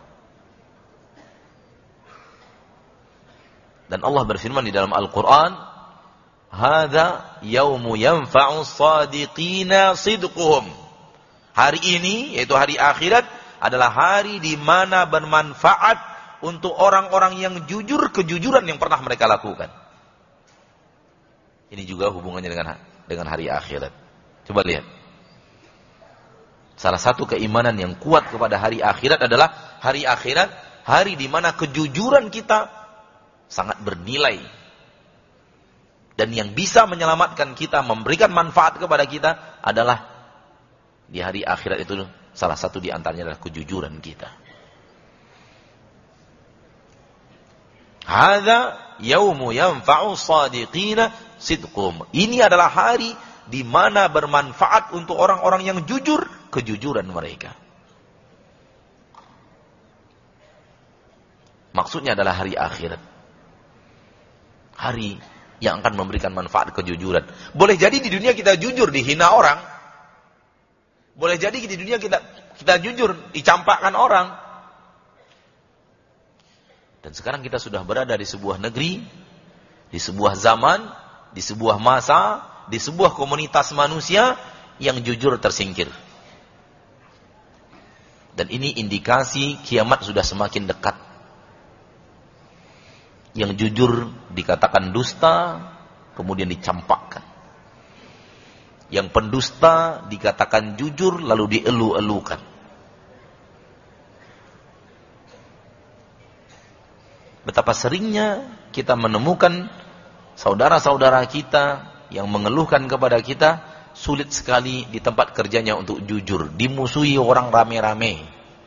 Dan Allah berfirman di dalam Al-Quran, "Hadza yaumu yanfa'u shadiqina sidquhum." Hari ini, yaitu hari akhirat, adalah hari di mana bermanfaat untuk orang-orang yang jujur kejujuran yang pernah mereka lakukan. Ini juga hubungannya dengan dengan hari akhirat. Coba lihat. Salah satu keimanan yang kuat kepada hari akhirat adalah hari akhirat, hari di mana kejujuran kita sangat bernilai. Dan yang bisa menyelamatkan kita, memberikan manfaat kepada kita adalah di hari akhirat itu, salah satu di antaranya adalah kejujuran kita. Hadza yaumu yanfa'u shadiqina sidqum. Ini adalah hari di mana bermanfaat untuk orang-orang yang jujur kejujuran mereka. Maksudnya adalah hari akhirat. Hari yang akan memberikan manfaat kejujuran. Boleh jadi di dunia kita jujur dihina orang. Boleh jadi di dunia kita kita jujur dicampakkan orang. Dan sekarang kita sudah berada di sebuah negeri, di sebuah zaman, di sebuah masa, di sebuah komunitas manusia yang jujur tersingkir. Dan ini indikasi kiamat sudah semakin dekat. Yang jujur dikatakan dusta, kemudian dicampakkan. Yang pendusta dikatakan jujur, lalu dielu-elukan. Betapa seringnya kita menemukan saudara-saudara kita yang mengeluhkan kepada kita, sulit sekali di tempat kerjanya untuk jujur, dimusuhi orang rame-rame.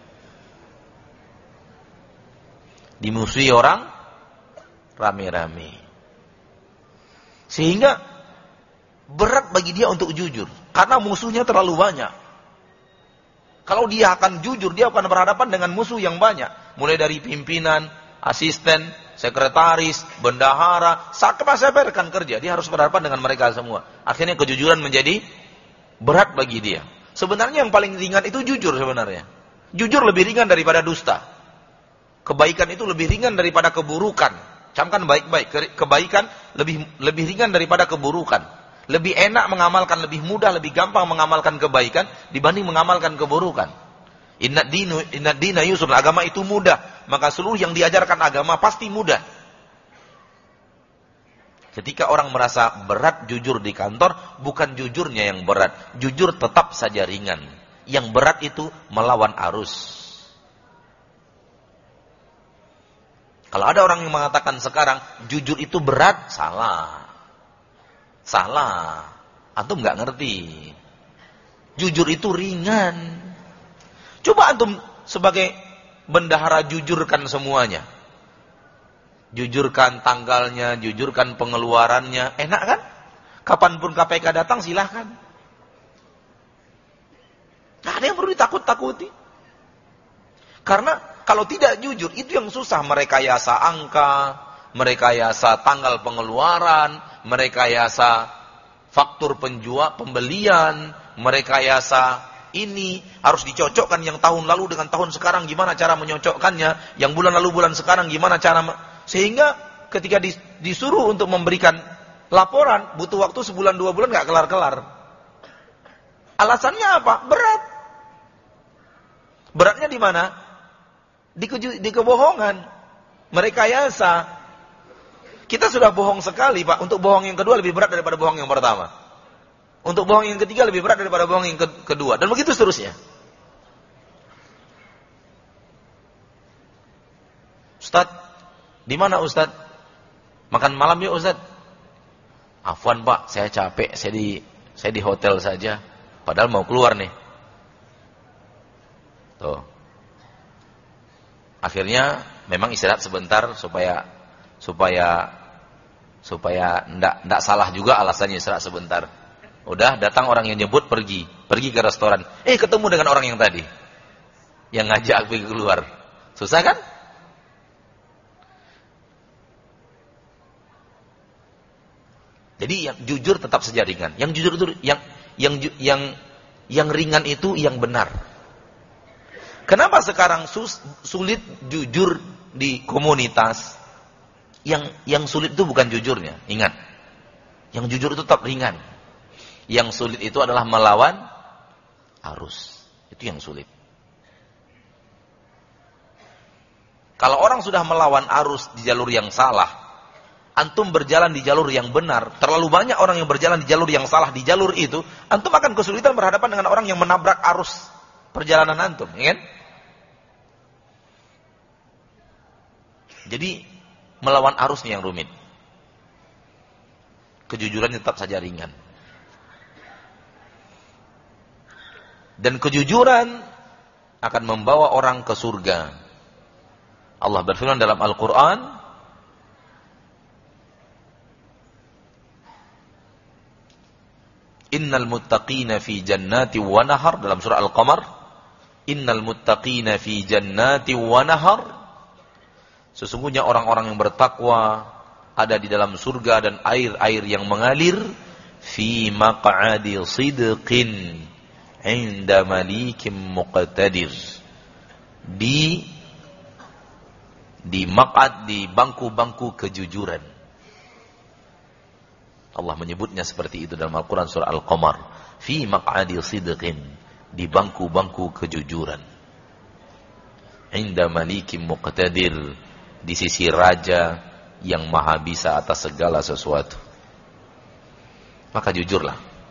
Dimusuhi orang rame-rame. Sehingga berat bagi dia untuk jujur, karena musuhnya terlalu banyak. Kalau dia akan jujur, dia akan berhadapan dengan musuh yang banyak. Mulai dari pimpinan, asisten, sekretaris, bendahara, sampai rekan kerja. Dia harus berhadapan dengan mereka semua. Akhirnya kejujuran menjadi berat bagi dia. Sebenarnya yang paling ringan itu jujur sebenarnya. Jujur lebih ringan daripada dusta. Kebaikan itu lebih ringan daripada keburukan. Camkan baik-baik. Kebaikan lebih lebih ringan daripada keburukan. Lebih enak mengamalkan, lebih mudah, lebih gampang mengamalkan kebaikan dibanding mengamalkan keburukan. Inna dinu, inna dina yusur. Agama itu mudah. Maka seluruh yang diajarkan agama pasti mudah. Ketika orang merasa berat jujur di kantor, bukan jujurnya yang berat. Jujur tetap saja ringan. Yang berat itu melawan arus. Kalau ada orang yang mengatakan sekarang, jujur itu berat, salah. Salah. Antum nggak ngerti. Jujur itu ringan. Coba antum sebagai bendahara jujurkan semuanya. Jujurkan tanggalnya, jujurkan pengeluarannya. Enak kan? Kapanpun K P K datang silahkan. Nggak ada yang perlu ditakut-takuti. Karena kalau tidak jujur, itu yang susah. Merekayasa angka, merekayasa tanggal pengeluaran, merekayasa faktur penjual, pembelian, merekayasa ini. Harus dicocokkan yang tahun lalu dengan tahun sekarang, gimana cara menyocokkannya. Yang bulan lalu, bulan sekarang, gimana cara. Sehingga ketika disuruh untuk memberikan laporan, butuh waktu sebulan, dua bulan, gak kelar-kelar. Alasannya apa? Berat. Beratnya di mana? Di, ke, di kebohongan. Merekayasa. Kita sudah bohong sekali, Pak. Untuk bohong yang kedua lebih berat daripada bohong yang pertama. Untuk bohong yang ketiga lebih berat daripada bohong yang ke, kedua. Dan begitu seterusnya. Ustaz, di mana Ustaz? Makan malam yuk Ustaz. Afwan Pak, saya capek, saya di saya di hotel saja. Padahal mau keluar nih. Tuh. Akhirnya memang istirahat sebentar supaya supaya supaya ndak ndak salah juga alasannya istirahat sebentar. Udah datang orang yang nyebut pergi, pergi ke restoran. Eh ketemu dengan orang yang tadi. Yang ngajak pergi keluar. Susah kan? Jadi yang jujur tetap saja ringan. Yang jujur itu yang yang yang yang ringan itu yang benar. Kenapa sekarang sus, sulit jujur di komunitas? Yang yang sulit itu bukan jujurnya, ingat. Yang jujur itu tetap ringan. Yang sulit itu adalah melawan arus. Itu yang sulit. Kalau orang sudah melawan arus di jalur yang salah, antum berjalan di jalur yang benar, terlalu banyak orang yang berjalan di jalur yang salah di jalur itu, antum akan kesulitan berhadapan dengan orang yang menabrak arus perjalanan antum, ya kan? Jadi melawan arusnya yang rumit. Kejujurannya tetap saja ringan. Dan kejujuran akan membawa orang ke surga. Allah berfirman dalam Al-Quran, Innal muttaqina fi jannati wa nahar, dalam surah Al-Qamar, Innal muttaqina fi jannati wa nahar, sesungguhnya orang-orang yang bertakwa ada di dalam surga dan air-air yang mengalir, fi maq'adi sidqin 'inda malikim muqtadir, di di maq'ad, di bangku-bangku kejujuran. Allah menyebutnya seperti itu dalam Al-Quran surah Al-Qamar, fi maq'adi sidqin, di bangku-bangku kejujuran, 'inda malikim muqtadir, di sisi raja yang maha bisa atas segala sesuatu. Maka jujurlah.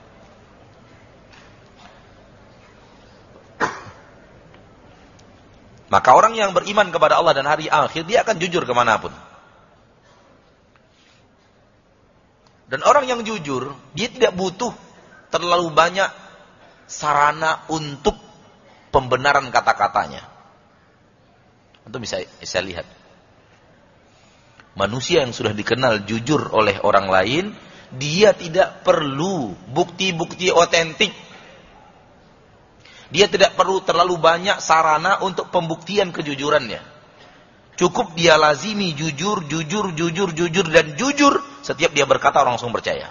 Maka orang yang beriman kepada Allah dan hari akhir, dia akan jujur kemanapun. Dan orang yang jujur, dia tidak butuh terlalu banyak sarana untuk pembenaran kata-katanya. Untuk bisa bisa lihat. Manusia yang sudah dikenal jujur oleh orang lain, dia tidak perlu bukti-bukti otentik. Dia tidak perlu terlalu banyak sarana untuk pembuktian kejujurannya. Cukup dia lazimi jujur, jujur, jujur, jujur, dan jujur. Setiap dia berkata orang langsung percaya.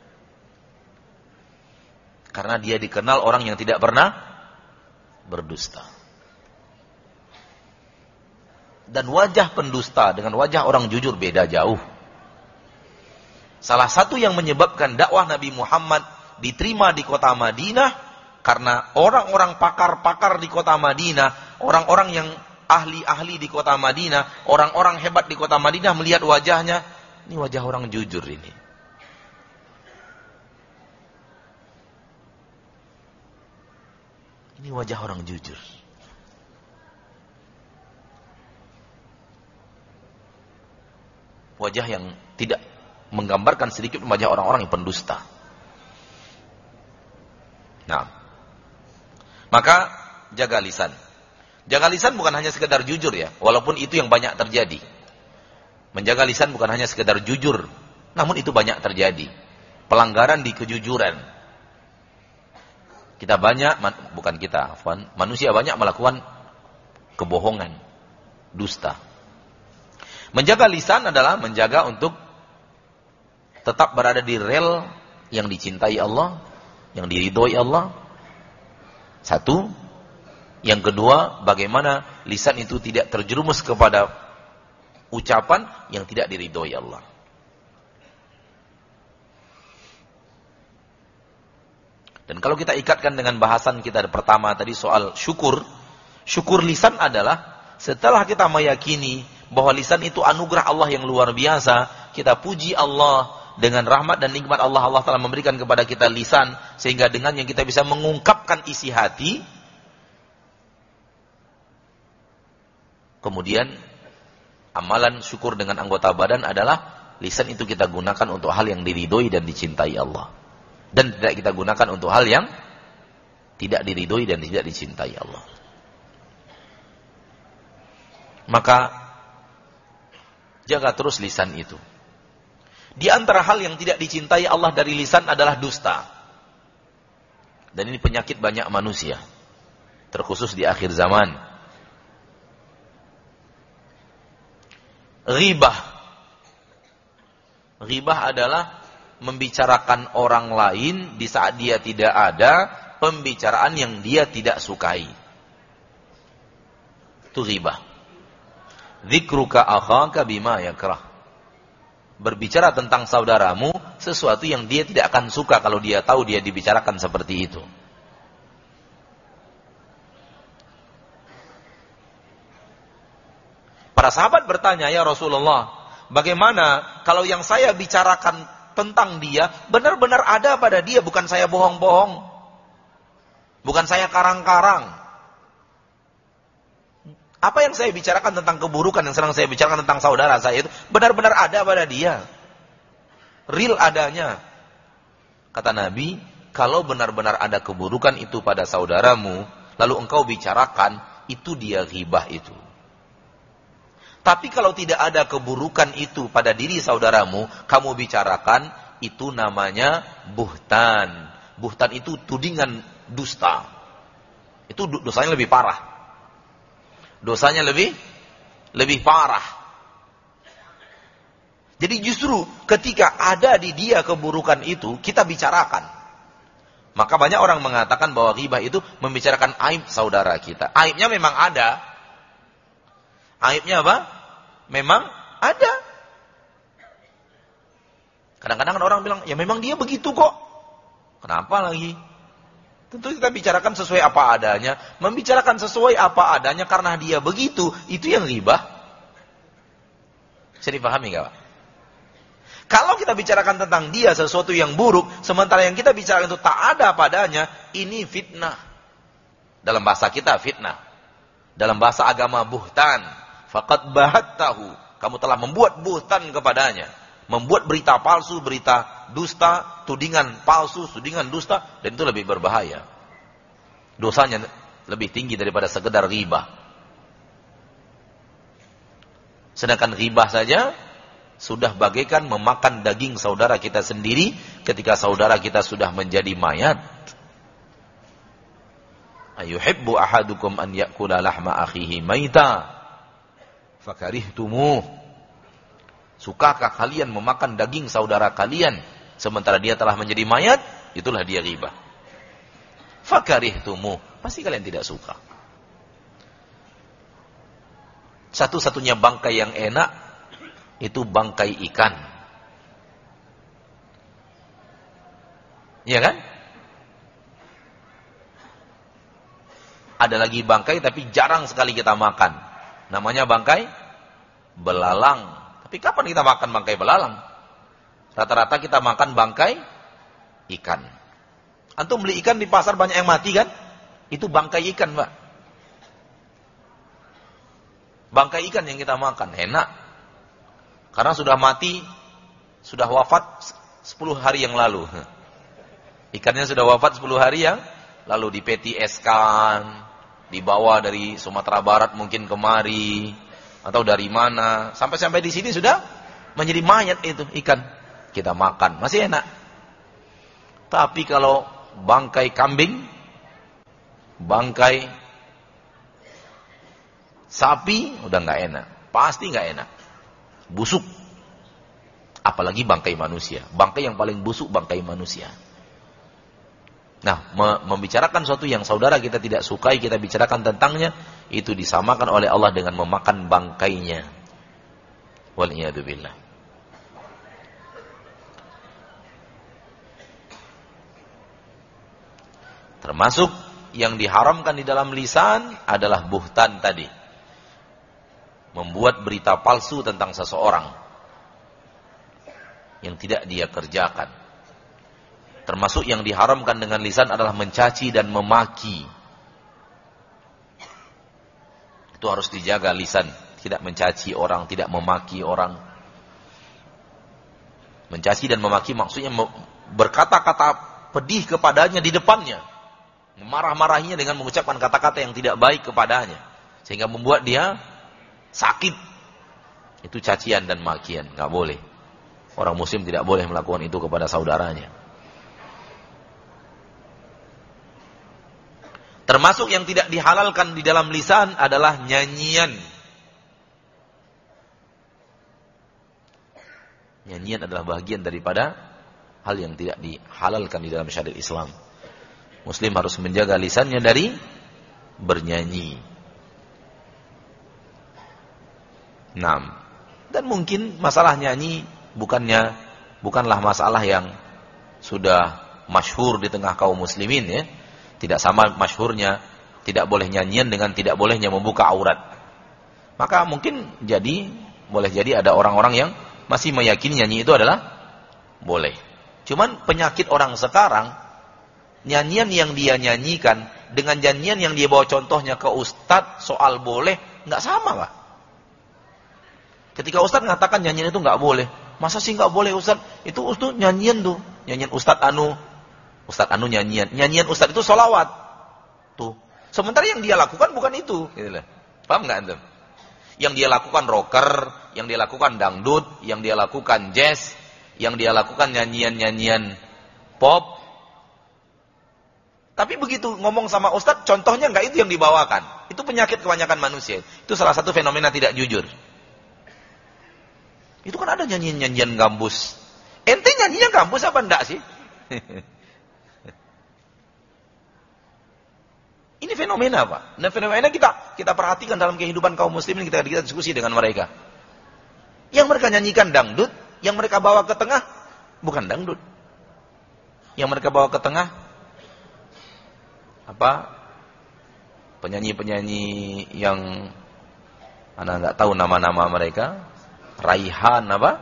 Karena dia dikenal orang yang tidak pernah berdusta. Dan wajah pendusta dengan wajah orang jujur beda jauh. Salah satu yang menyebabkan dakwah Nabi Muhammad diterima di kota Madinah, karena orang-orang pakar-pakar di kota Madinah, orang-orang yang ahli-ahli di kota Madinah, orang-orang hebat di kota Madinah melihat wajahnya, ini wajah orang jujur ini. Ini wajah orang jujur. Wajah yang tidak menggambarkan sedikit wajah orang-orang yang pendusta. Nah, maka jaga lisan. Jaga lisan bukan hanya sekedar jujur ya, walaupun itu yang banyak terjadi. Menjaga lisan bukan hanya sekedar jujur, namun itu banyak terjadi. Pelanggaran di kejujuran. Kita banyak, bukan kita, manusia banyak melakukan kebohongan, dusta. Menjaga lisan adalah menjaga untuk tetap berada di rel yang dicintai Allah, yang diridhoi Allah. Satu. Yang kedua, bagaimana lisan itu tidak terjerumus kepada ucapan yang tidak diridhoi Allah. Dan kalau kita ikatkan dengan bahasan kita pertama tadi soal syukur, syukur lisan adalah setelah kita meyakini bahwa lisan itu anugerah Allah yang luar biasa, kita puji Allah dengan rahmat dan nikmat Allah, Allah telah memberikan kepada kita lisan, sehingga dengannya kita bisa mengungkapkan isi hati. Kemudian amalan syukur dengan anggota badan adalah lisan itu kita gunakan untuk hal yang diridhoi dan dicintai Allah. Dan tidak kita gunakan untuk hal yang tidak diridhoi dan tidak dicintai Allah. Maka jaga terus lisan itu. Di antara hal yang tidak dicintai Allah dari lisan adalah dusta. Dan ini penyakit banyak manusia, terkhusus di akhir zaman. Ghibah. Ghibah adalah membicarakan orang lain di saat dia tidak ada, pembicaraan yang dia tidak sukai. Itu ghibah. Dzikruka akhaka bima yakrah. Berbicara tentang saudaramu sesuatu yang dia tidak akan suka kalau dia tahu dia dibicarakan seperti itu. Para sahabat bertanya, ya Rasulullah, bagaimana kalau yang saya bicarakan tentang dia benar-benar ada pada dia, bukan saya bohong-bohong, bukan saya karang-karang. Apa yang saya bicarakan tentang keburukan yang sedang saya bicarakan tentang saudara saya itu benar-benar ada pada dia, real adanya. Kata Nabi, kalau benar-benar ada keburukan itu pada saudaramu, lalu engkau bicarakan, itu dia ghibah itu. Tapi kalau tidak ada keburukan itu pada diri saudaramu, kamu bicarakan, itu namanya buhtan. Buhtan itu tudingan dusta. Itu dosanya lebih parah. Dosanya lebih lebih parah. Jadi justru ketika ada di dia keburukan itu, kita bicarakan. Maka banyak orang mengatakan bahwa ghibah itu membicarakan aib saudara kita. Aibnya memang ada. Aibnya apa? Memang ada. Kadang-kadang orang bilang, ya memang dia begitu kok. Kenapa lagi? Tentu kita bicarakan sesuai apa adanya. Membicarakan sesuai apa adanya karena dia begitu, itu yang ghibah. Bisa dipahami gak Pak? Kalau kita bicarakan tentang dia sesuatu yang buruk, sementara yang kita bicarakan itu tak ada padanya, ini fitnah. Dalam bahasa kita fitnah. Dalam bahasa agama buhtan. Faqad bahattahu, kamu telah membuat buhtan kepadanya, membuat berita palsu, berita dusta, tudingan palsu, tudingan dusta, dan itu lebih berbahaya. Dosanya lebih tinggi daripada sekedar ghibah. Sedangkan ghibah saja sudah bagaikan memakan daging saudara kita sendiri ketika saudara kita sudah menjadi mayat. Ayuhibbu ahadukum an ya'kula lahma akhihi maita fakarihtumuh. Sukakah kalian memakan daging saudara kalian sementara dia telah menjadi mayat? Itulah dia ghibah. Fakarihtumuh, pasti kalian tidak suka. Satu-satunya bangkai yang enak itu bangkai ikan. Iya kan? Ada lagi bangkai tapi jarang sekali kita makan. Namanya bangkai belalang. Tapi kapan kita makan bangkai belalang? Rata-rata kita makan bangkai ikan. Antum beli ikan di pasar banyak yang mati kan? Itu bangkai ikan, Pak. Bangkai ikan yang kita makan, enak. Karena sudah mati, sudah wafat sepuluh hari yang lalu. Ikannya sudah wafat sepuluh hari yang lalu di P T S-kan, dibawa dari Sumatera Barat mungkin kemari, atau dari mana, sampai-sampai di sini sudah menjadi mayat itu ikan. Kita makan, masih enak. Tapi kalau bangkai kambing, bangkai sapi, udah nggak enak. Pasti nggak enak. Busuk. Apalagi bangkai manusia. Bangkai yang paling busuk, bangkai manusia. Nah, membicarakan sesuatu yang saudara kita tidak sukai, kita bicarakan tentangnya, itu disamakan oleh Allah dengan memakan bangkainya. Wal'iyadzubillah. Termasuk yang diharamkan di dalam lisan adalah buhtan tadi. Membuat berita palsu tentang seseorang yang tidak dia kerjakan. Termasuk yang diharamkan dengan lisan adalah mencaci dan memaki. Itu harus dijaga lisan. Tidak mencaci orang, tidak memaki orang. Mencaci dan memaki maksudnya berkata-kata pedih kepadanya di depannya. Memarah-marahinya dengan mengucapkan kata-kata yang tidak baik kepadanya. Sehingga membuat dia sakit. Itu cacian dan makian. Nggak boleh. Orang muslim tidak boleh melakukan itu kepada saudaranya. Termasuk yang tidak dihalalkan di dalam lisan adalah nyanyian. Nyanyian adalah bagian daripada hal yang tidak dihalalkan di dalam syariat Islam. Muslim harus menjaga lisannya dari bernyanyi. Naam. Dan mungkin masalah nyanyi bukannya bukanlah masalah yang sudah masyhur di tengah kaum muslimin ya. Tidak sama masyhurnya tidak boleh nyanyian dengan tidak bolehnya membuka aurat. Maka mungkin jadi boleh jadi ada orang-orang yang masih meyakini nyanyi itu adalah boleh. Cuman penyakit orang sekarang, nyanyian yang dia nyanyikan dengan nyanyian yang dia bawa contohnya ke ustadz soal boleh, nggak sama Pak. Ketika ustadz mengatakan nyanyian itu nggak boleh, masa sih nggak boleh ustadz? Itu itu nyanyian tuh, nyanyian ustadz anu. Ustadz anu nyanyian. Nyanyian ustadz itu sholawat. Tuh. Sementara yang dia lakukan bukan itu. Gitu lah. Paham nggak antum? Yang dia lakukan rocker, yang dia lakukan dangdut, yang dia lakukan jazz, yang dia lakukan nyanyian-nyanyian pop. Tapi begitu ngomong sama ustadz, contohnya nggak itu yang dibawakan. Itu penyakit kebanyakan manusia. Itu salah satu fenomena tidak jujur. Itu kan ada nyanyian-nyanyian gambus. Ente nyanyinya gambus apa enggak sih? Ini fenomena Pak. Nah fenomena kita kita perhatikan dalam kehidupan kaum muslimin, kita kita diskusi dengan mereka. Yang mereka nyanyikan dangdut, yang mereka bawa ke tengah bukan dangdut. Yang mereka bawa ke tengah apa? Penyanyi-penyanyi yang ana enggak tahu nama-nama mereka, Raihan apa?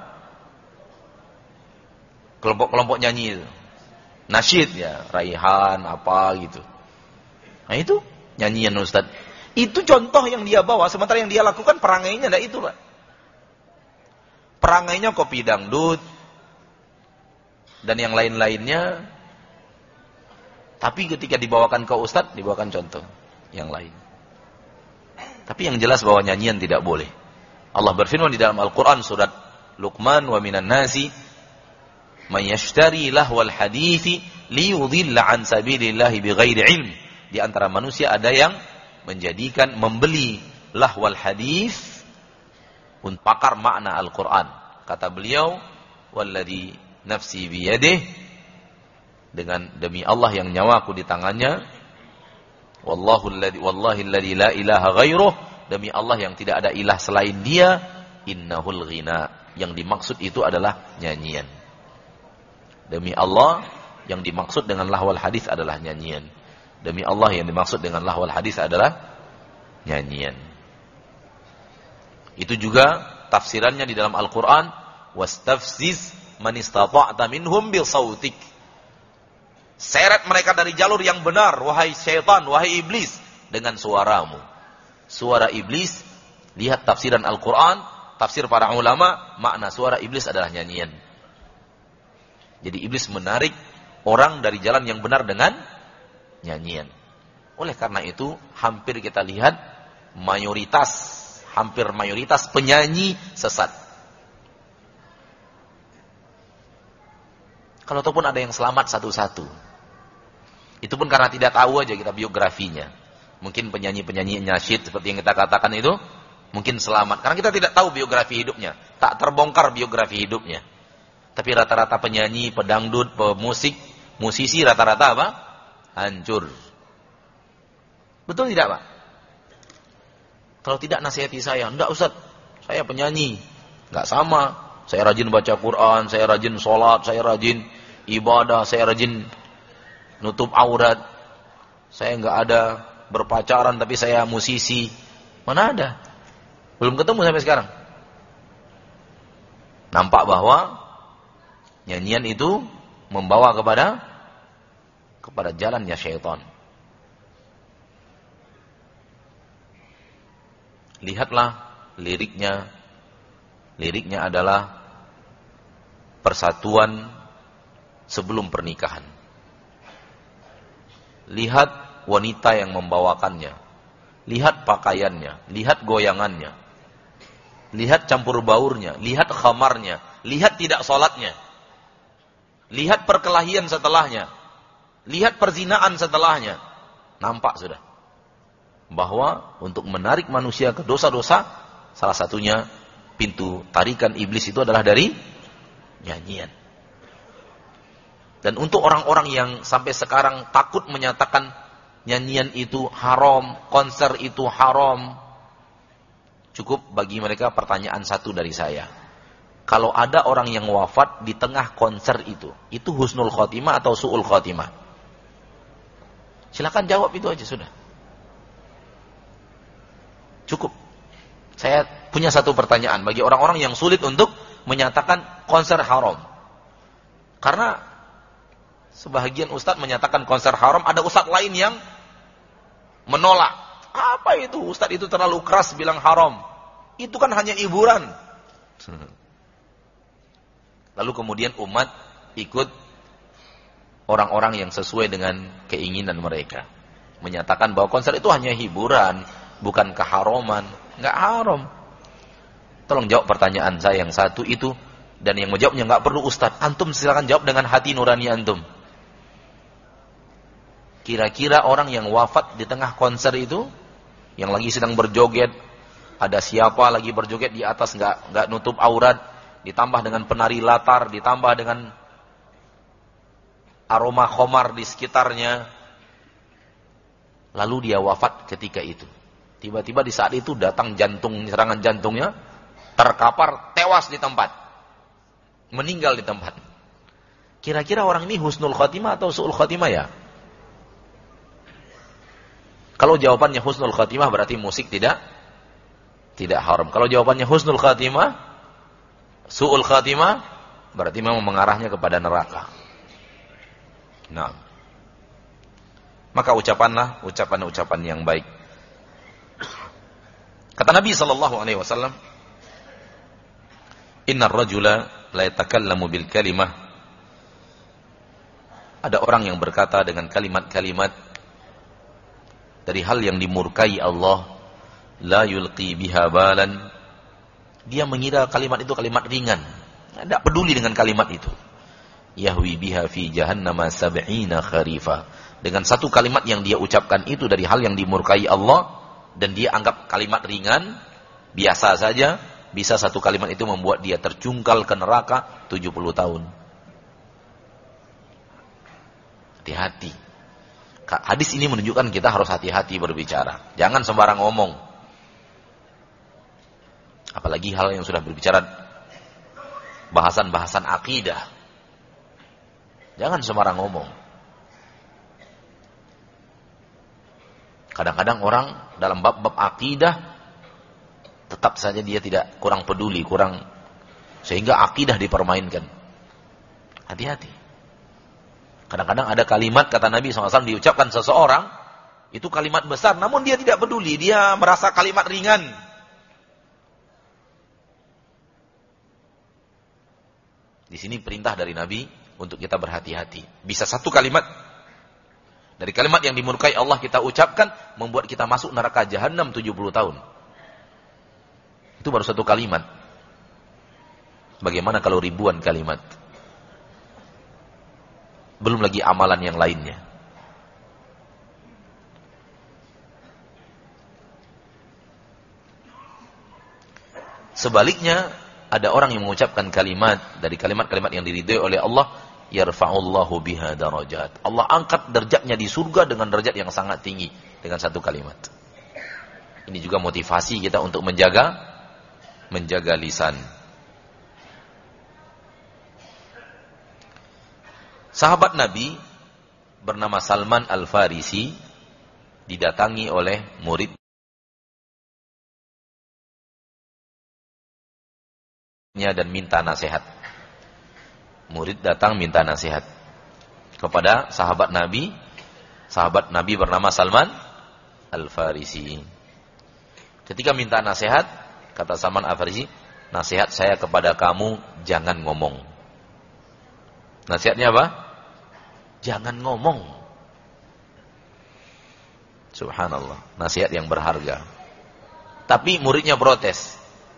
Kelompok-kelompok nyanyi itu. Nasyid ya, Raihan apa gitu. Nah itu nyanyian Ustaz. Itu contoh yang dia bawa, sementara yang dia lakukan perangainya ada itu Pak. Perangainya kopi dangdut dan yang lain-lainnya. Tapi ketika dibawakan ke Ustaz, dibawakan contoh yang lain. Tapi yang jelas bahwa nyanyian tidak boleh. Allah berfirman di dalam Al-Quran surat Luqman, wa minan nasi man yashtari lahwal hadithi liyudhilla an sabilillahi bighairi ilm. Di antara manusia ada yang menjadikan membeli lahwal hadis untuk pakar makna Al-Quran. Kata beliau, walladhi nafsi biyadih, dengan demi Allah yang nyawaku di tangannya, wallahu alladhi wallahi alladhi la ilaha ghairuh, demi Allah yang tidak ada ilah selain dia, innahul ghina, yang dimaksud itu adalah nyanyian. Demi Allah yang dimaksud dengan lahwal hadis adalah nyanyian. Demi Allah yang dimaksud dengan lahwal hadis adalah nyanyian. Itu juga tafsirannya di dalam Al-Quran, wastafziz man istata'ta minhum bisautik. Seret mereka dari jalur yang benar, wahai syaitan, wahai iblis, dengan suaramu. Suara iblis, lihat tafsiran Al-Quran, tafsir para ulama, makna suara iblis adalah nyanyian. Jadi iblis menarik orang dari jalan yang benar dengan nyanyian. Oleh karena itu, hampir kita lihat mayoritas, hampir mayoritas penyanyi sesat. Kalau ataupun ada yang selamat satu-satu. Itu pun karena tidak tahu aja kita biografinya. Mungkin penyanyi-penyanyi nasyid seperti yang kita katakan itu mungkin selamat karena kita tidak tahu biografi hidupnya, tak terbongkar biografi hidupnya. Tapi rata-rata penyanyi, pedangdut, pemusik, musisi rata-rata apa? Hancur. Betul tidak, Pak? Kalau tidak nasihati saya, enggak Ustaz, saya penyanyi. Enggak sama. Saya rajin baca Quran, saya rajin sholat, saya rajin ibadah, saya rajin nutup aurat. Saya enggak ada berpacaran tapi saya musisi. Mana ada? Belum ketemu sampai sekarang. Nampak bahwa nyanyian itu membawa kepada kepada jalannya syaitan. Lihatlah liriknya. Liriknya adalah persatuan sebelum pernikahan. Lihat wanita yang membawakannya. Lihat pakaiannya, lihat goyangannya. Lihat campur baurnya, lihat khamarnya, lihat tidak sholatnya. Lihat perkelahian setelahnya. Lihat perzinaan setelahnya. Nampak sudah bahwa untuk menarik manusia ke dosa-dosa, salah satunya pintu tarikan iblis itu adalah dari nyanyian. Dan untuk orang-orang yang sampai sekarang takut menyatakan nyanyian itu haram, konser itu haram, cukup bagi mereka pertanyaan satu dari saya. Kalau ada orang yang wafat di tengah konser itu, itu husnul khotimah atau su'ul khotimah? Silakan jawab itu aja sudah. Cukup. Saya punya satu pertanyaan bagi orang-orang yang sulit untuk menyatakan konser haram. Karena sebahagian ustadz menyatakan konser haram, ada ustadz lain yang menolak. Apa itu? Ustadz itu terlalu keras bilang haram. Itu kan hanya hiburan. Lalu kemudian umat ikut orang-orang yang sesuai dengan keinginan mereka. Menyatakan bahwa konser itu hanya hiburan, bukan keharuman. Enggak haram. Tolong jawab pertanyaan saya yang satu itu. Dan yang menjawabnya enggak perlu ustadz. Antum silakan jawab dengan hati nurani antum. Kira-kira orang yang wafat di tengah konser itu, yang lagi sedang berjoget, ada siapa lagi berjoget di atas enggak enggak nutup aurat, ditambah dengan penari latar, ditambah dengan aroma khomar di sekitarnya, lalu dia wafat ketika itu. Tiba-tiba di saat itu datang jantung, serangan jantungnya, terkapar, tewas di tempat, meninggal di tempat. Kira-kira orang ini husnul khotimah atau su'ul khotimah ya? Kalau jawabannya husnul khotimah berarti musik tidak tidak haram. Kalau jawabannya husnul khotimah, su'ul khotimah, berarti memang mengarahnya kepada neraka. Nah, maka ucapanlah ucapan-ucapan yang baik. Kata Nabi sallallahu alaihi wasallam, "Innar rajula la yatakallamu bil kalimah." Ada orang yang berkata dengan kalimat-kalimat dari hal yang dimurkai Allah, la yulqi biha balan. Dia mengira kalimat itu kalimat ringan, tidak peduli dengan kalimat itu. Yahwi biha fi jahannama sab'ina kharifa. Dengan satu kalimat yang dia ucapkan itu dari hal yang dimurkai Allah, dan dia anggap kalimat ringan, biasa saja, bisa satu kalimat itu membuat dia terjungkal ke neraka tujuh puluh tahun. Hati-hati. Hadis ini menunjukkan kita harus hati-hati berbicara. Jangan sembarang ngomong. Apalagi hal yang sudah berbicara bahasan-bahasan akidah. Jangan sembarang ngomong. Kadang-kadang orang dalam bab-bab akidah tetap saja dia tidak kurang peduli, kurang, sehingga akidah dipermainkan. Hati-hati. Kadang-kadang ada kalimat kata Nabi shallallahu alaihi wasallam diucapkan seseorang, itu kalimat besar, namun dia tidak peduli, dia merasa kalimat ringan. Di sini perintah dari Nabi untuk kita berhati-hati. Bisa satu kalimat Dari kalimat yang dimurkai Allah kita ucapkan, membuat kita masuk neraka jahanam tujuh puluh tahun. Itu baru satu kalimat. Bagaimana kalau ribuan kalimat? Belum lagi amalan yang lainnya. Sebaliknya, ada orang yang mengucapkan kalimat dari kalimat-kalimat yang diridhai oleh Allah, yarfa'ullahu biha darajat. Allah angkat derajatnya di surga dengan derajat yang sangat tinggi dengan satu kalimat. Ini juga motivasi kita untuk menjaga menjaga lisan. Sahabat Nabi bernama Salman Al-Farisi didatangi oleh muridnya dan minta nasihat. Murid datang minta nasihat kepada sahabat Nabi. Sahabat Nabi bernama Salman Al-Farisi. Ketika minta nasihat, kata Salman Al-Farisi, nasihat saya kepada kamu, jangan ngomong. Nasihatnya apa? Jangan ngomong. Subhanallah, nasihat yang berharga. Tapi muridnya protes.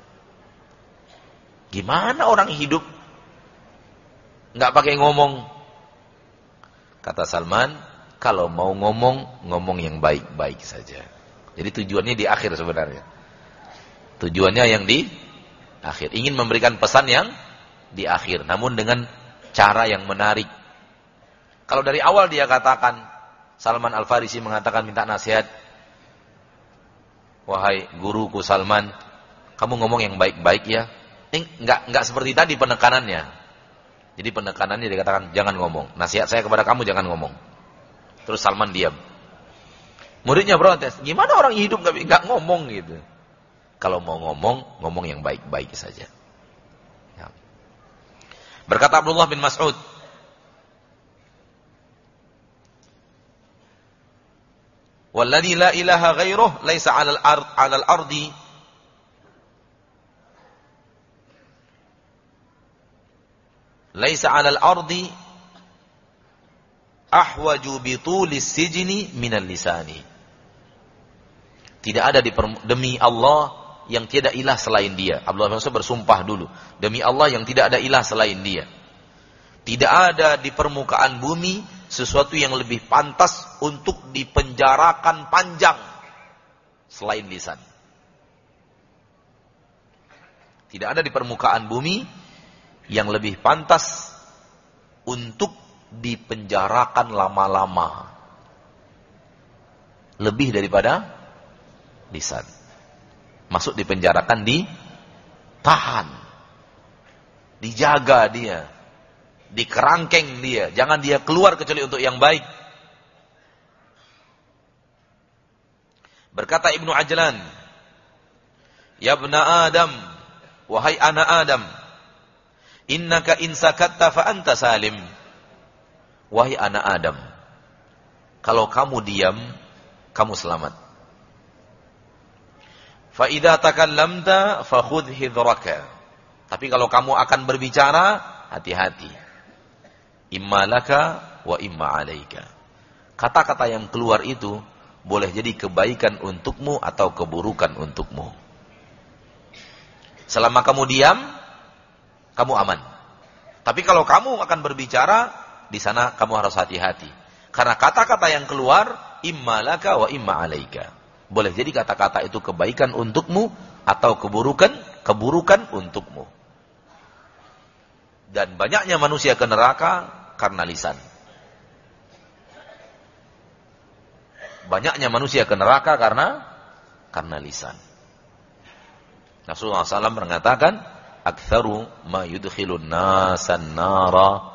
Gimana orang hidup nggak pakai ngomong? Kata Salman, kalau mau ngomong, ngomong yang baik-baik saja. Jadi tujuannya di akhir sebenarnya. Tujuannya yang di akhir. Ingin memberikan pesan yang di akhir. Namun dengan cara yang menarik. Kalau dari awal dia katakan, Salman Al-Farisi mengatakan minta nasihat. Wahai guruku Salman, kamu ngomong yang baik-baik ya. Eh, enggak, enggak seperti tadi penekanannya. Jadi penekanannya dikatakan jangan ngomong. Nasihat saya kepada kamu jangan ngomong. Terus Salman diam. Muridnya protes. Gimana orang hidup nggak nggak ngomong gitu? Kalau mau ngomong, ngomong yang baik-baik saja. Ya. Berkata Abdullah bin Mas'ud, "Walladzi la ilaha ghairuh laisa 'alal ard 'alal ardi laisa 'alal ardi ahwaju bi tulis sijni minal lisani." Tidak ada di demi Allah yang tiada ilah selain Dia. Abdullah bin Mas'ud bersumpah dulu, demi Allah yang tidak ada ilah selain Dia. Tidak ada di permukaan bumi sesuatu yang lebih pantas untuk dipenjarakan panjang selain lisan. Tidak ada di permukaan bumi yang lebih pantas untuk dipenjarakan lama-lama lebih daripada lisan. Masuk dipenjarakan, ditahan, dijaga dia, dikerangkeng dia, jangan dia keluar kecuali untuk yang baik. Berkata Ibnu Ajlan, ya ibna Adam, wahai anak Adam, innaka in sakatta fa anta salim. Wahai anak Adam, kalau kamu diam, kamu selamat. Fa idza takallamta fa khudh hidraka. Tapi kalau kamu akan berbicara, hati-hati. Imma laka wa imma alaika. Kata-kata yang keluar itu boleh jadi kebaikan untukmu atau keburukan untukmu. Selama kamu diam, kamu aman. Tapi kalau kamu akan berbicara, di sana kamu harus hati-hati. Karena kata-kata yang keluar, imma laka wa imma alaika. Boleh jadi kata-kata itu kebaikan untukmu atau keburukan, keburukan untukmu. Dan banyaknya manusia ke neraka karena lisan. Banyaknya manusia ke neraka karena karena lisan. Rasulullah shallallahu alaihi wasallam mengatakan, "Aktsaru ma yudkhilun nasan nara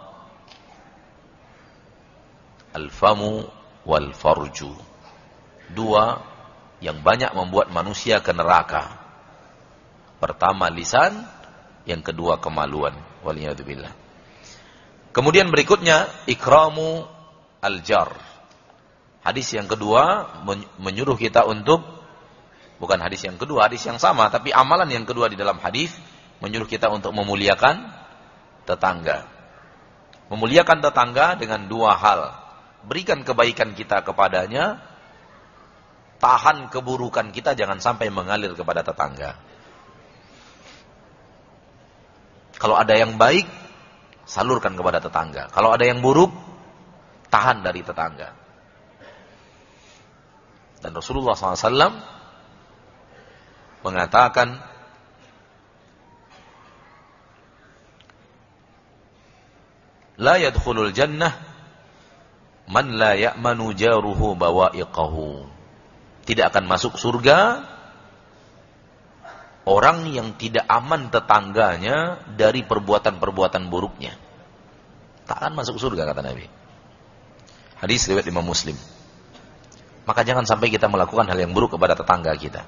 al-famu wal farju." Dua yang banyak membuat manusia ke neraka. Pertama lisan, yang kedua kemaluan. Waliyadzubillah. Kemudian berikutnya ikramu al-jar. Hadis yang kedua menyuruh kita untuk, bukan hadis yang kedua, hadis yang sama, tapi amalan yang kedua di dalam hadis menyuruh kita untuk memuliakan tetangga. Memuliakan tetangga dengan dua hal. berikan kebaikan kita kepadanya, tahan keburukan kita jangan sampai mengalir kepada tetangga. Kalau ada yang baik, salurkan kepada tetangga. Kalau ada yang buruk, tahan dari tetangga. Dan Rasulullah shallallahu alaihi wasallam mengatakan, la yadkhulul jannah man la ya'manu jaruhu bawa'iqahu. Tidak akan masuk surga orang yang tidak aman tetangganya dari perbuatan-perbuatan buruknya. Tak akan masuk surga, kata Nabi. Hadis riwayat Imam Muslim. Maka jangan sampai kita melakukan hal yang buruk kepada tetangga kita.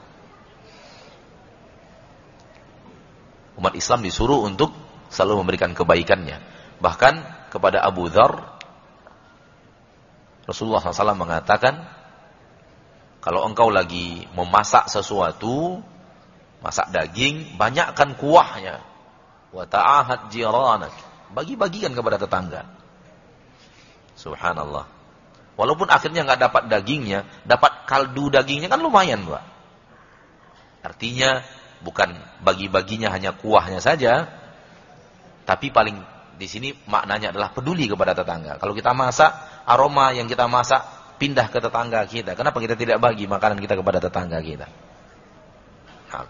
Umat Islam disuruh untuk selalu memberikan kebaikannya. Bahkan kepada Abu Dzar, Rasulullah shallallahu alaihi wasallam mengatakan, kalau engkau lagi memasak sesuatu, masak daging, banyakkan kuahnya. Wa ta'ahad jiranak. Bagi-bagikan kepada tetangga. Subhanallah. Walaupun akhirnya nggak dapat dagingnya, dapat kaldu dagingnya kan lumayan, Pak. Artinya bukan bagi-baginya hanya kuahnya saja, tapi paling di sini maknanya adalah peduli kepada tetangga. Kalau kita masak, aroma yang kita masak pindah ke tetangga kita. Kenapa kita tidak bagi makanan kita kepada tetangga kita? Nah.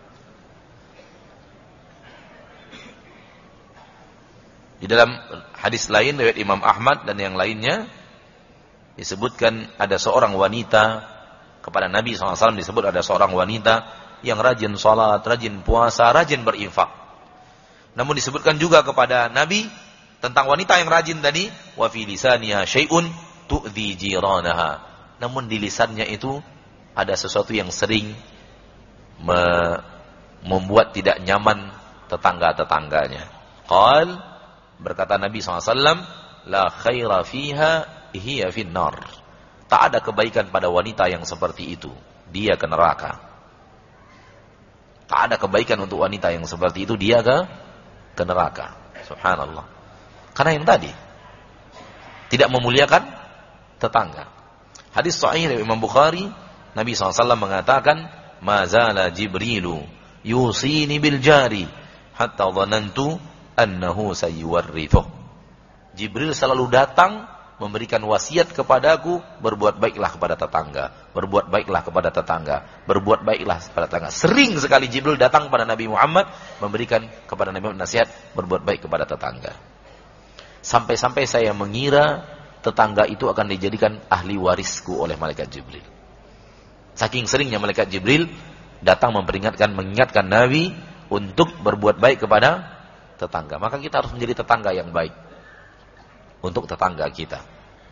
Di dalam hadis lain riwayat Imam Ahmad dan yang lainnya disebutkan ada seorang wanita, kepada Nabi shallallahu alaihi wasallam disebut ada seorang wanita yang rajin salat, rajin puasa, rajin berinfak. Namun disebutkan juga kepada Nabi tentang wanita yang rajin tadi, wa fi lisaniha syai'un tu'dhi jiranaha. Namun di lisannya itu ada sesuatu yang sering me- membuat tidak nyaman tetangga-tetangganya. Qal, berkata Nabi shallallahu alaihi wasallam, la khaira fiha hiya finnar. Tak ada kebaikan pada wanita yang seperti itu, dia ke neraka. Tak ada kebaikan untuk wanita yang seperti itu, dia ke ke neraka. Subhanallah. Karena yang tadi tidak memuliakan tetangga. Hadis sahih dari Imam Bukhari, Nabi shallallahu alaihi wasallam mengatakan, ma zala Jibrilu yusini bil jari hatta dhanantu annahu sayuwarrithuh. Jibril selalu datang memberikan wasiat kepadaku, berbuat baiklah kepada tetangga, berbuat baiklah kepada tetangga, berbuat baiklah kepada tetangga. Sering sekali Jibril datang kepada Nabi Muhammad memberikan kepada Nabi Muhammad nasihat berbuat baik kepada tetangga. Sampai-sampai saya mengira tetangga itu akan dijadikan ahli warisku oleh malaikat Jibril. Saking seringnya malaikat Jibril datang memperingatkan, mengingatkan Nabi untuk berbuat baik kepada tetangga. Maka kita harus menjadi tetangga yang baik untuk tetangga kita.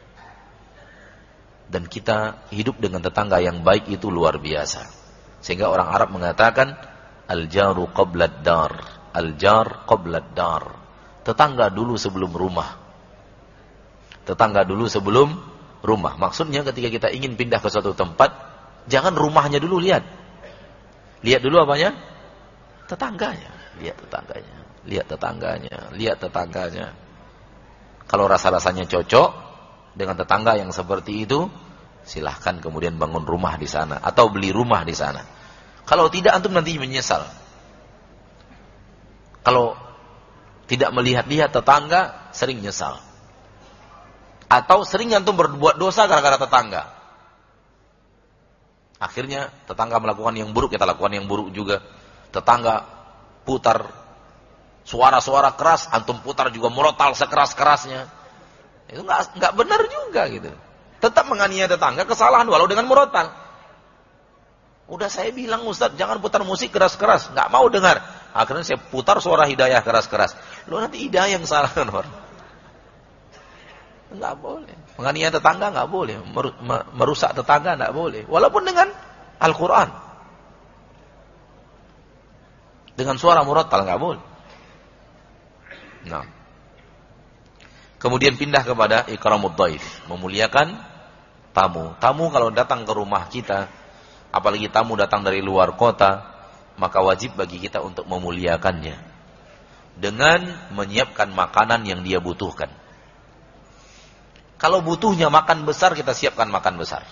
Dan kita hidup dengan tetangga yang baik itu luar biasa. Sehingga orang Arab mengatakan, al-jaru qablad dar, al-jar qablad dar. Tetangga dulu sebelum rumah. Tetangga dulu sebelum rumah. Maksudnya ketika kita ingin pindah ke suatu tempat, jangan rumahnya dulu lihat. Lihat dulu apanya? Tetangganya. Lihat tetangganya. Lihat tetangganya. Lihat tetangganya. Kalau rasa-rasanya cocok dengan tetangga yang seperti itu, silahkan kemudian bangun rumah di sana atau beli rumah di sana. Kalau tidak, antum nanti menyesal. Kalau tidak melihat-lihat tetangga, sering nyesal. Atau sering antum berbuat dosa gara-gara tetangga. Akhirnya tetangga melakukan yang buruk, kita lakukan yang buruk juga. Tetangga putar suara-suara keras, antum putar juga merotal sekeras-kerasnya. Itu nggak nggak benar juga gitu. Tetap menganiaya tetangga, kesalahan walau dengan merotal. Udah saya bilang, Ustaz, jangan putar musik keras-keras, nggak mau dengar. Akhirnya saya putar suara hidayah keras-keras. Lo nanti hidayah yang salah kan orang. Nggak boleh. Menganiaya tetangga nggak boleh, merusak tetangga nggak boleh. Walaupun dengan Al-Quran, dengan suara murattal nggak boleh. Nah, kemudian pindah kepada ikramud dhaif, memuliakan tamu. Tamu kalau datang ke rumah kita, apalagi tamu datang dari luar kota, maka wajib bagi kita untuk memuliakannya dengan menyiapkan makanan yang dia butuhkan. Kalau butuhnya makan besar, kita siapkan makan besar.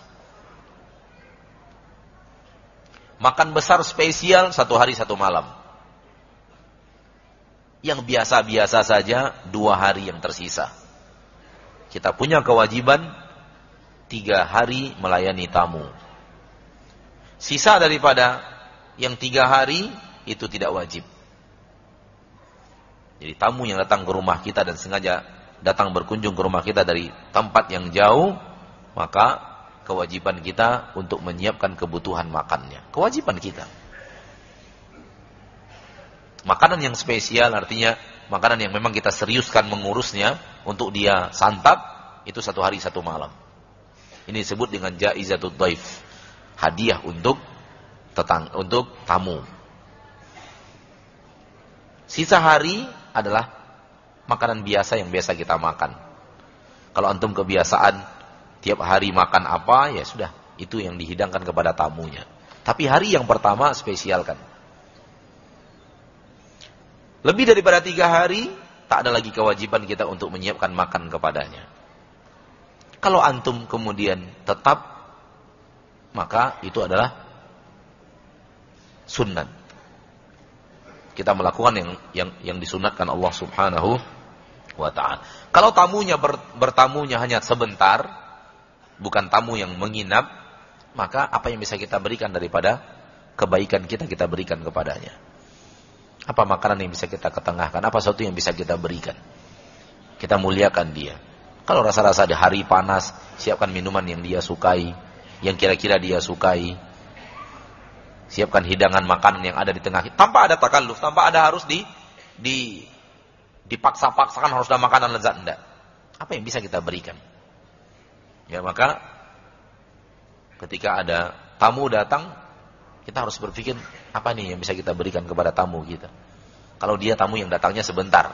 Makan besar spesial satu hari satu malam. Yang biasa-biasa saja dua hari yang tersisa. Kita punya kewajiban tiga hari melayani tamu. Sisa daripada yang tiga hari itu tidak wajib. Jadi tamu yang datang ke rumah kita dan sengaja datang berkunjung ke rumah kita dari tempat yang jauh, maka kewajiban kita untuk menyiapkan kebutuhan makannya. Kewajiban kita. Makanan yang spesial artinya makanan yang memang kita seriuskan mengurusnya untuk dia santap, itu satu hari satu malam. Ini disebut dengan jaizatul dhaif, hadiah untuk tetang untuk tamu. Sisa hari adalah makanan biasa yang biasa kita makan. Kalau antum kebiasaan tiap hari makan apa, ya sudah, itu yang dihidangkan kepada tamunya. Tapi hari yang pertama spesialkan. Lebih daripada tiga hari, tak ada lagi kewajiban kita untuk menyiapkan makan kepadanya. Kalau antum kemudian tetap, maka itu adalah sunnat. Kita melakukan yang yang yang disunatkan Allah Subhanahu wa ta'ala. Kalau tamunya ber, bertamunya hanya sebentar, bukan tamu yang menginap, maka apa yang bisa kita berikan daripada kebaikan kita, kita berikan kepadanya. Apa makanan yang bisa kita ketengahkan, apa sesuatu yang bisa kita berikan. Kita muliakan dia. Kalau rasa-rasa di hari panas, siapkan minuman yang dia sukai, yang kira-kira dia sukai. Siapkan hidangan makanan yang ada di tengah, tanpa ada takalluf, tanpa ada harus di di dipaksa-paksakan harus ada makanan lezat, enggak. Apa yang bisa kita berikan? Ya, maka ketika ada tamu datang, kita harus berpikir apa nih yang bisa kita berikan kepada tamu kita. Kalau dia tamu yang datangnya sebentar,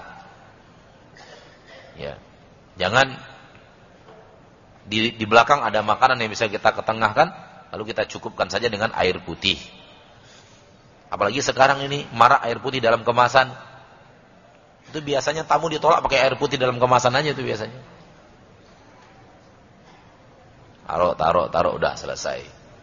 ya, jangan di, di belakang ada makanan yang bisa kita ketengahkan, lalu kita cukupkan saja dengan air putih. Apalagi sekarang ini marak air putih dalam kemasan. Itu biasanya tamu ditolak pakai air putih dalam kemasan aja itu biasanya. Taruh, taruh, taruh, udah selesai.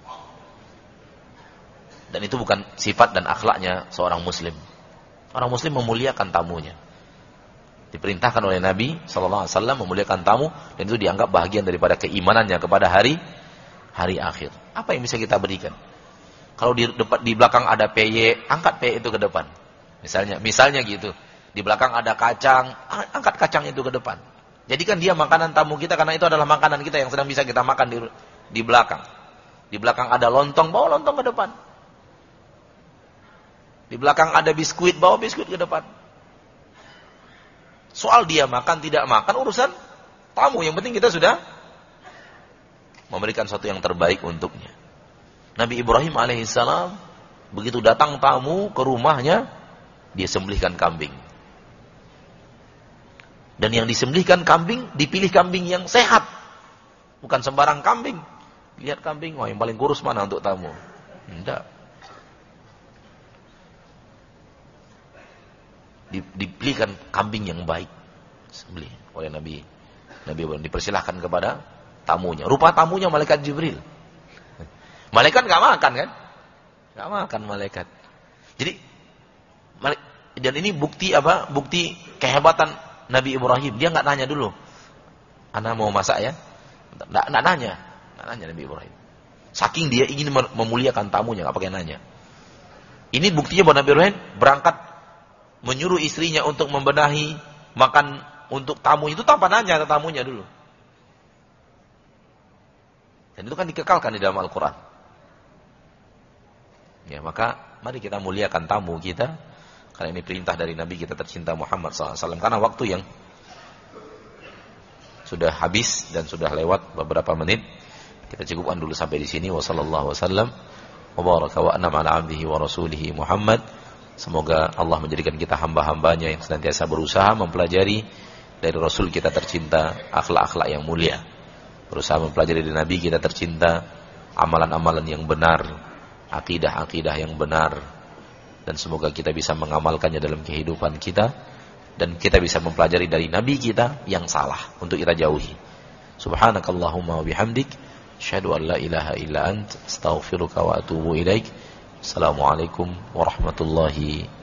Dan itu bukan sifat dan akhlaknya seorang muslim. Orang muslim memuliakan tamunya. Diperintahkan oleh Nabi shallallahu alaihi wasallam memuliakan tamu, dan itu dianggap bahagian daripada keimanannya kepada hari hari akhir. Apa yang bisa kita berikan? Kalau di depan, di belakang ada peye, angkat peye itu ke depan. Misalnya, misalnya gitu. Di belakang ada kacang, angkat kacang itu ke depan. Jadikan dia makanan tamu kita, karena itu adalah makanan kita yang sedang bisa kita makan di di belakang. Di belakang ada lontong, bawa lontong ke depan. Di belakang ada biskuit, bawa biskuit ke depan. Soal dia makan tidak makan urusan tamu, yang penting kita sudah memberikan sesuatu yang terbaik untuknya. Nabi Ibrahim alaihissalam begitu datang tamu ke rumahnya, dia sembelihkan kambing. Dan yang disembelihkan kambing, dipilih kambing yang sehat. Bukan sembarang kambing. Lihat kambing, wah yang paling kurus mana untuk tamu? Tidak. Dipilihkan kambing yang baik. Sembelih oleh Nabi Nabi Ibrahim, dipersilahkan kepada tamunya. Rupa tamunya malaikat Jibril. Malaikat gak makan kan? Gak makan malaikat. Jadi, dan ini bukti apa? Bukti kehebatan Nabi Ibrahim. Dia gak nanya dulu, ana mau masak ya? Gak nanya. Gak nanya Nabi Ibrahim. Saking dia ingin memuliakan tamunya, gak pakai nanya. Ini buktinya bahwa Nabi Ibrahim berangkat menyuruh istrinya untuk membenahi makan untuk tamu itu tanpa nanya ke tamunya dulu. Dan itu kan dikekalkan di dalam Al-Quran. Ya, maka mari kita muliakan tamu kita, karena ini perintah dari Nabi kita tercinta Muhammad shallallahu alaihi wasallam. Karena waktu yang sudah habis dan sudah lewat beberapa menit, kita cukupkan dulu sampai di sini. Wassallallahu wasallam wa baraka wa an'ama ala abdihi wa rasulihi Muhammad. Semoga Allah menjadikan kita hamba-hambanya yang senantiasa berusaha mempelajari dari Rasul kita tercinta akhlak-akhlak yang mulia, berusaha mempelajari dari Nabi kita tercinta amalan-amalan yang benar, akidah-akidah yang benar, dan semoga kita bisa mengamalkannya dalam kehidupan kita, dan kita bisa mempelajari dari Nabi kita yang salah untuk kita jauhi. Subhanakallahumma wa bihamdik, asyhadu an la ilaha illa ant, astaghfiruka wa atubu ilaik. Assalamualaikum warahmatullahi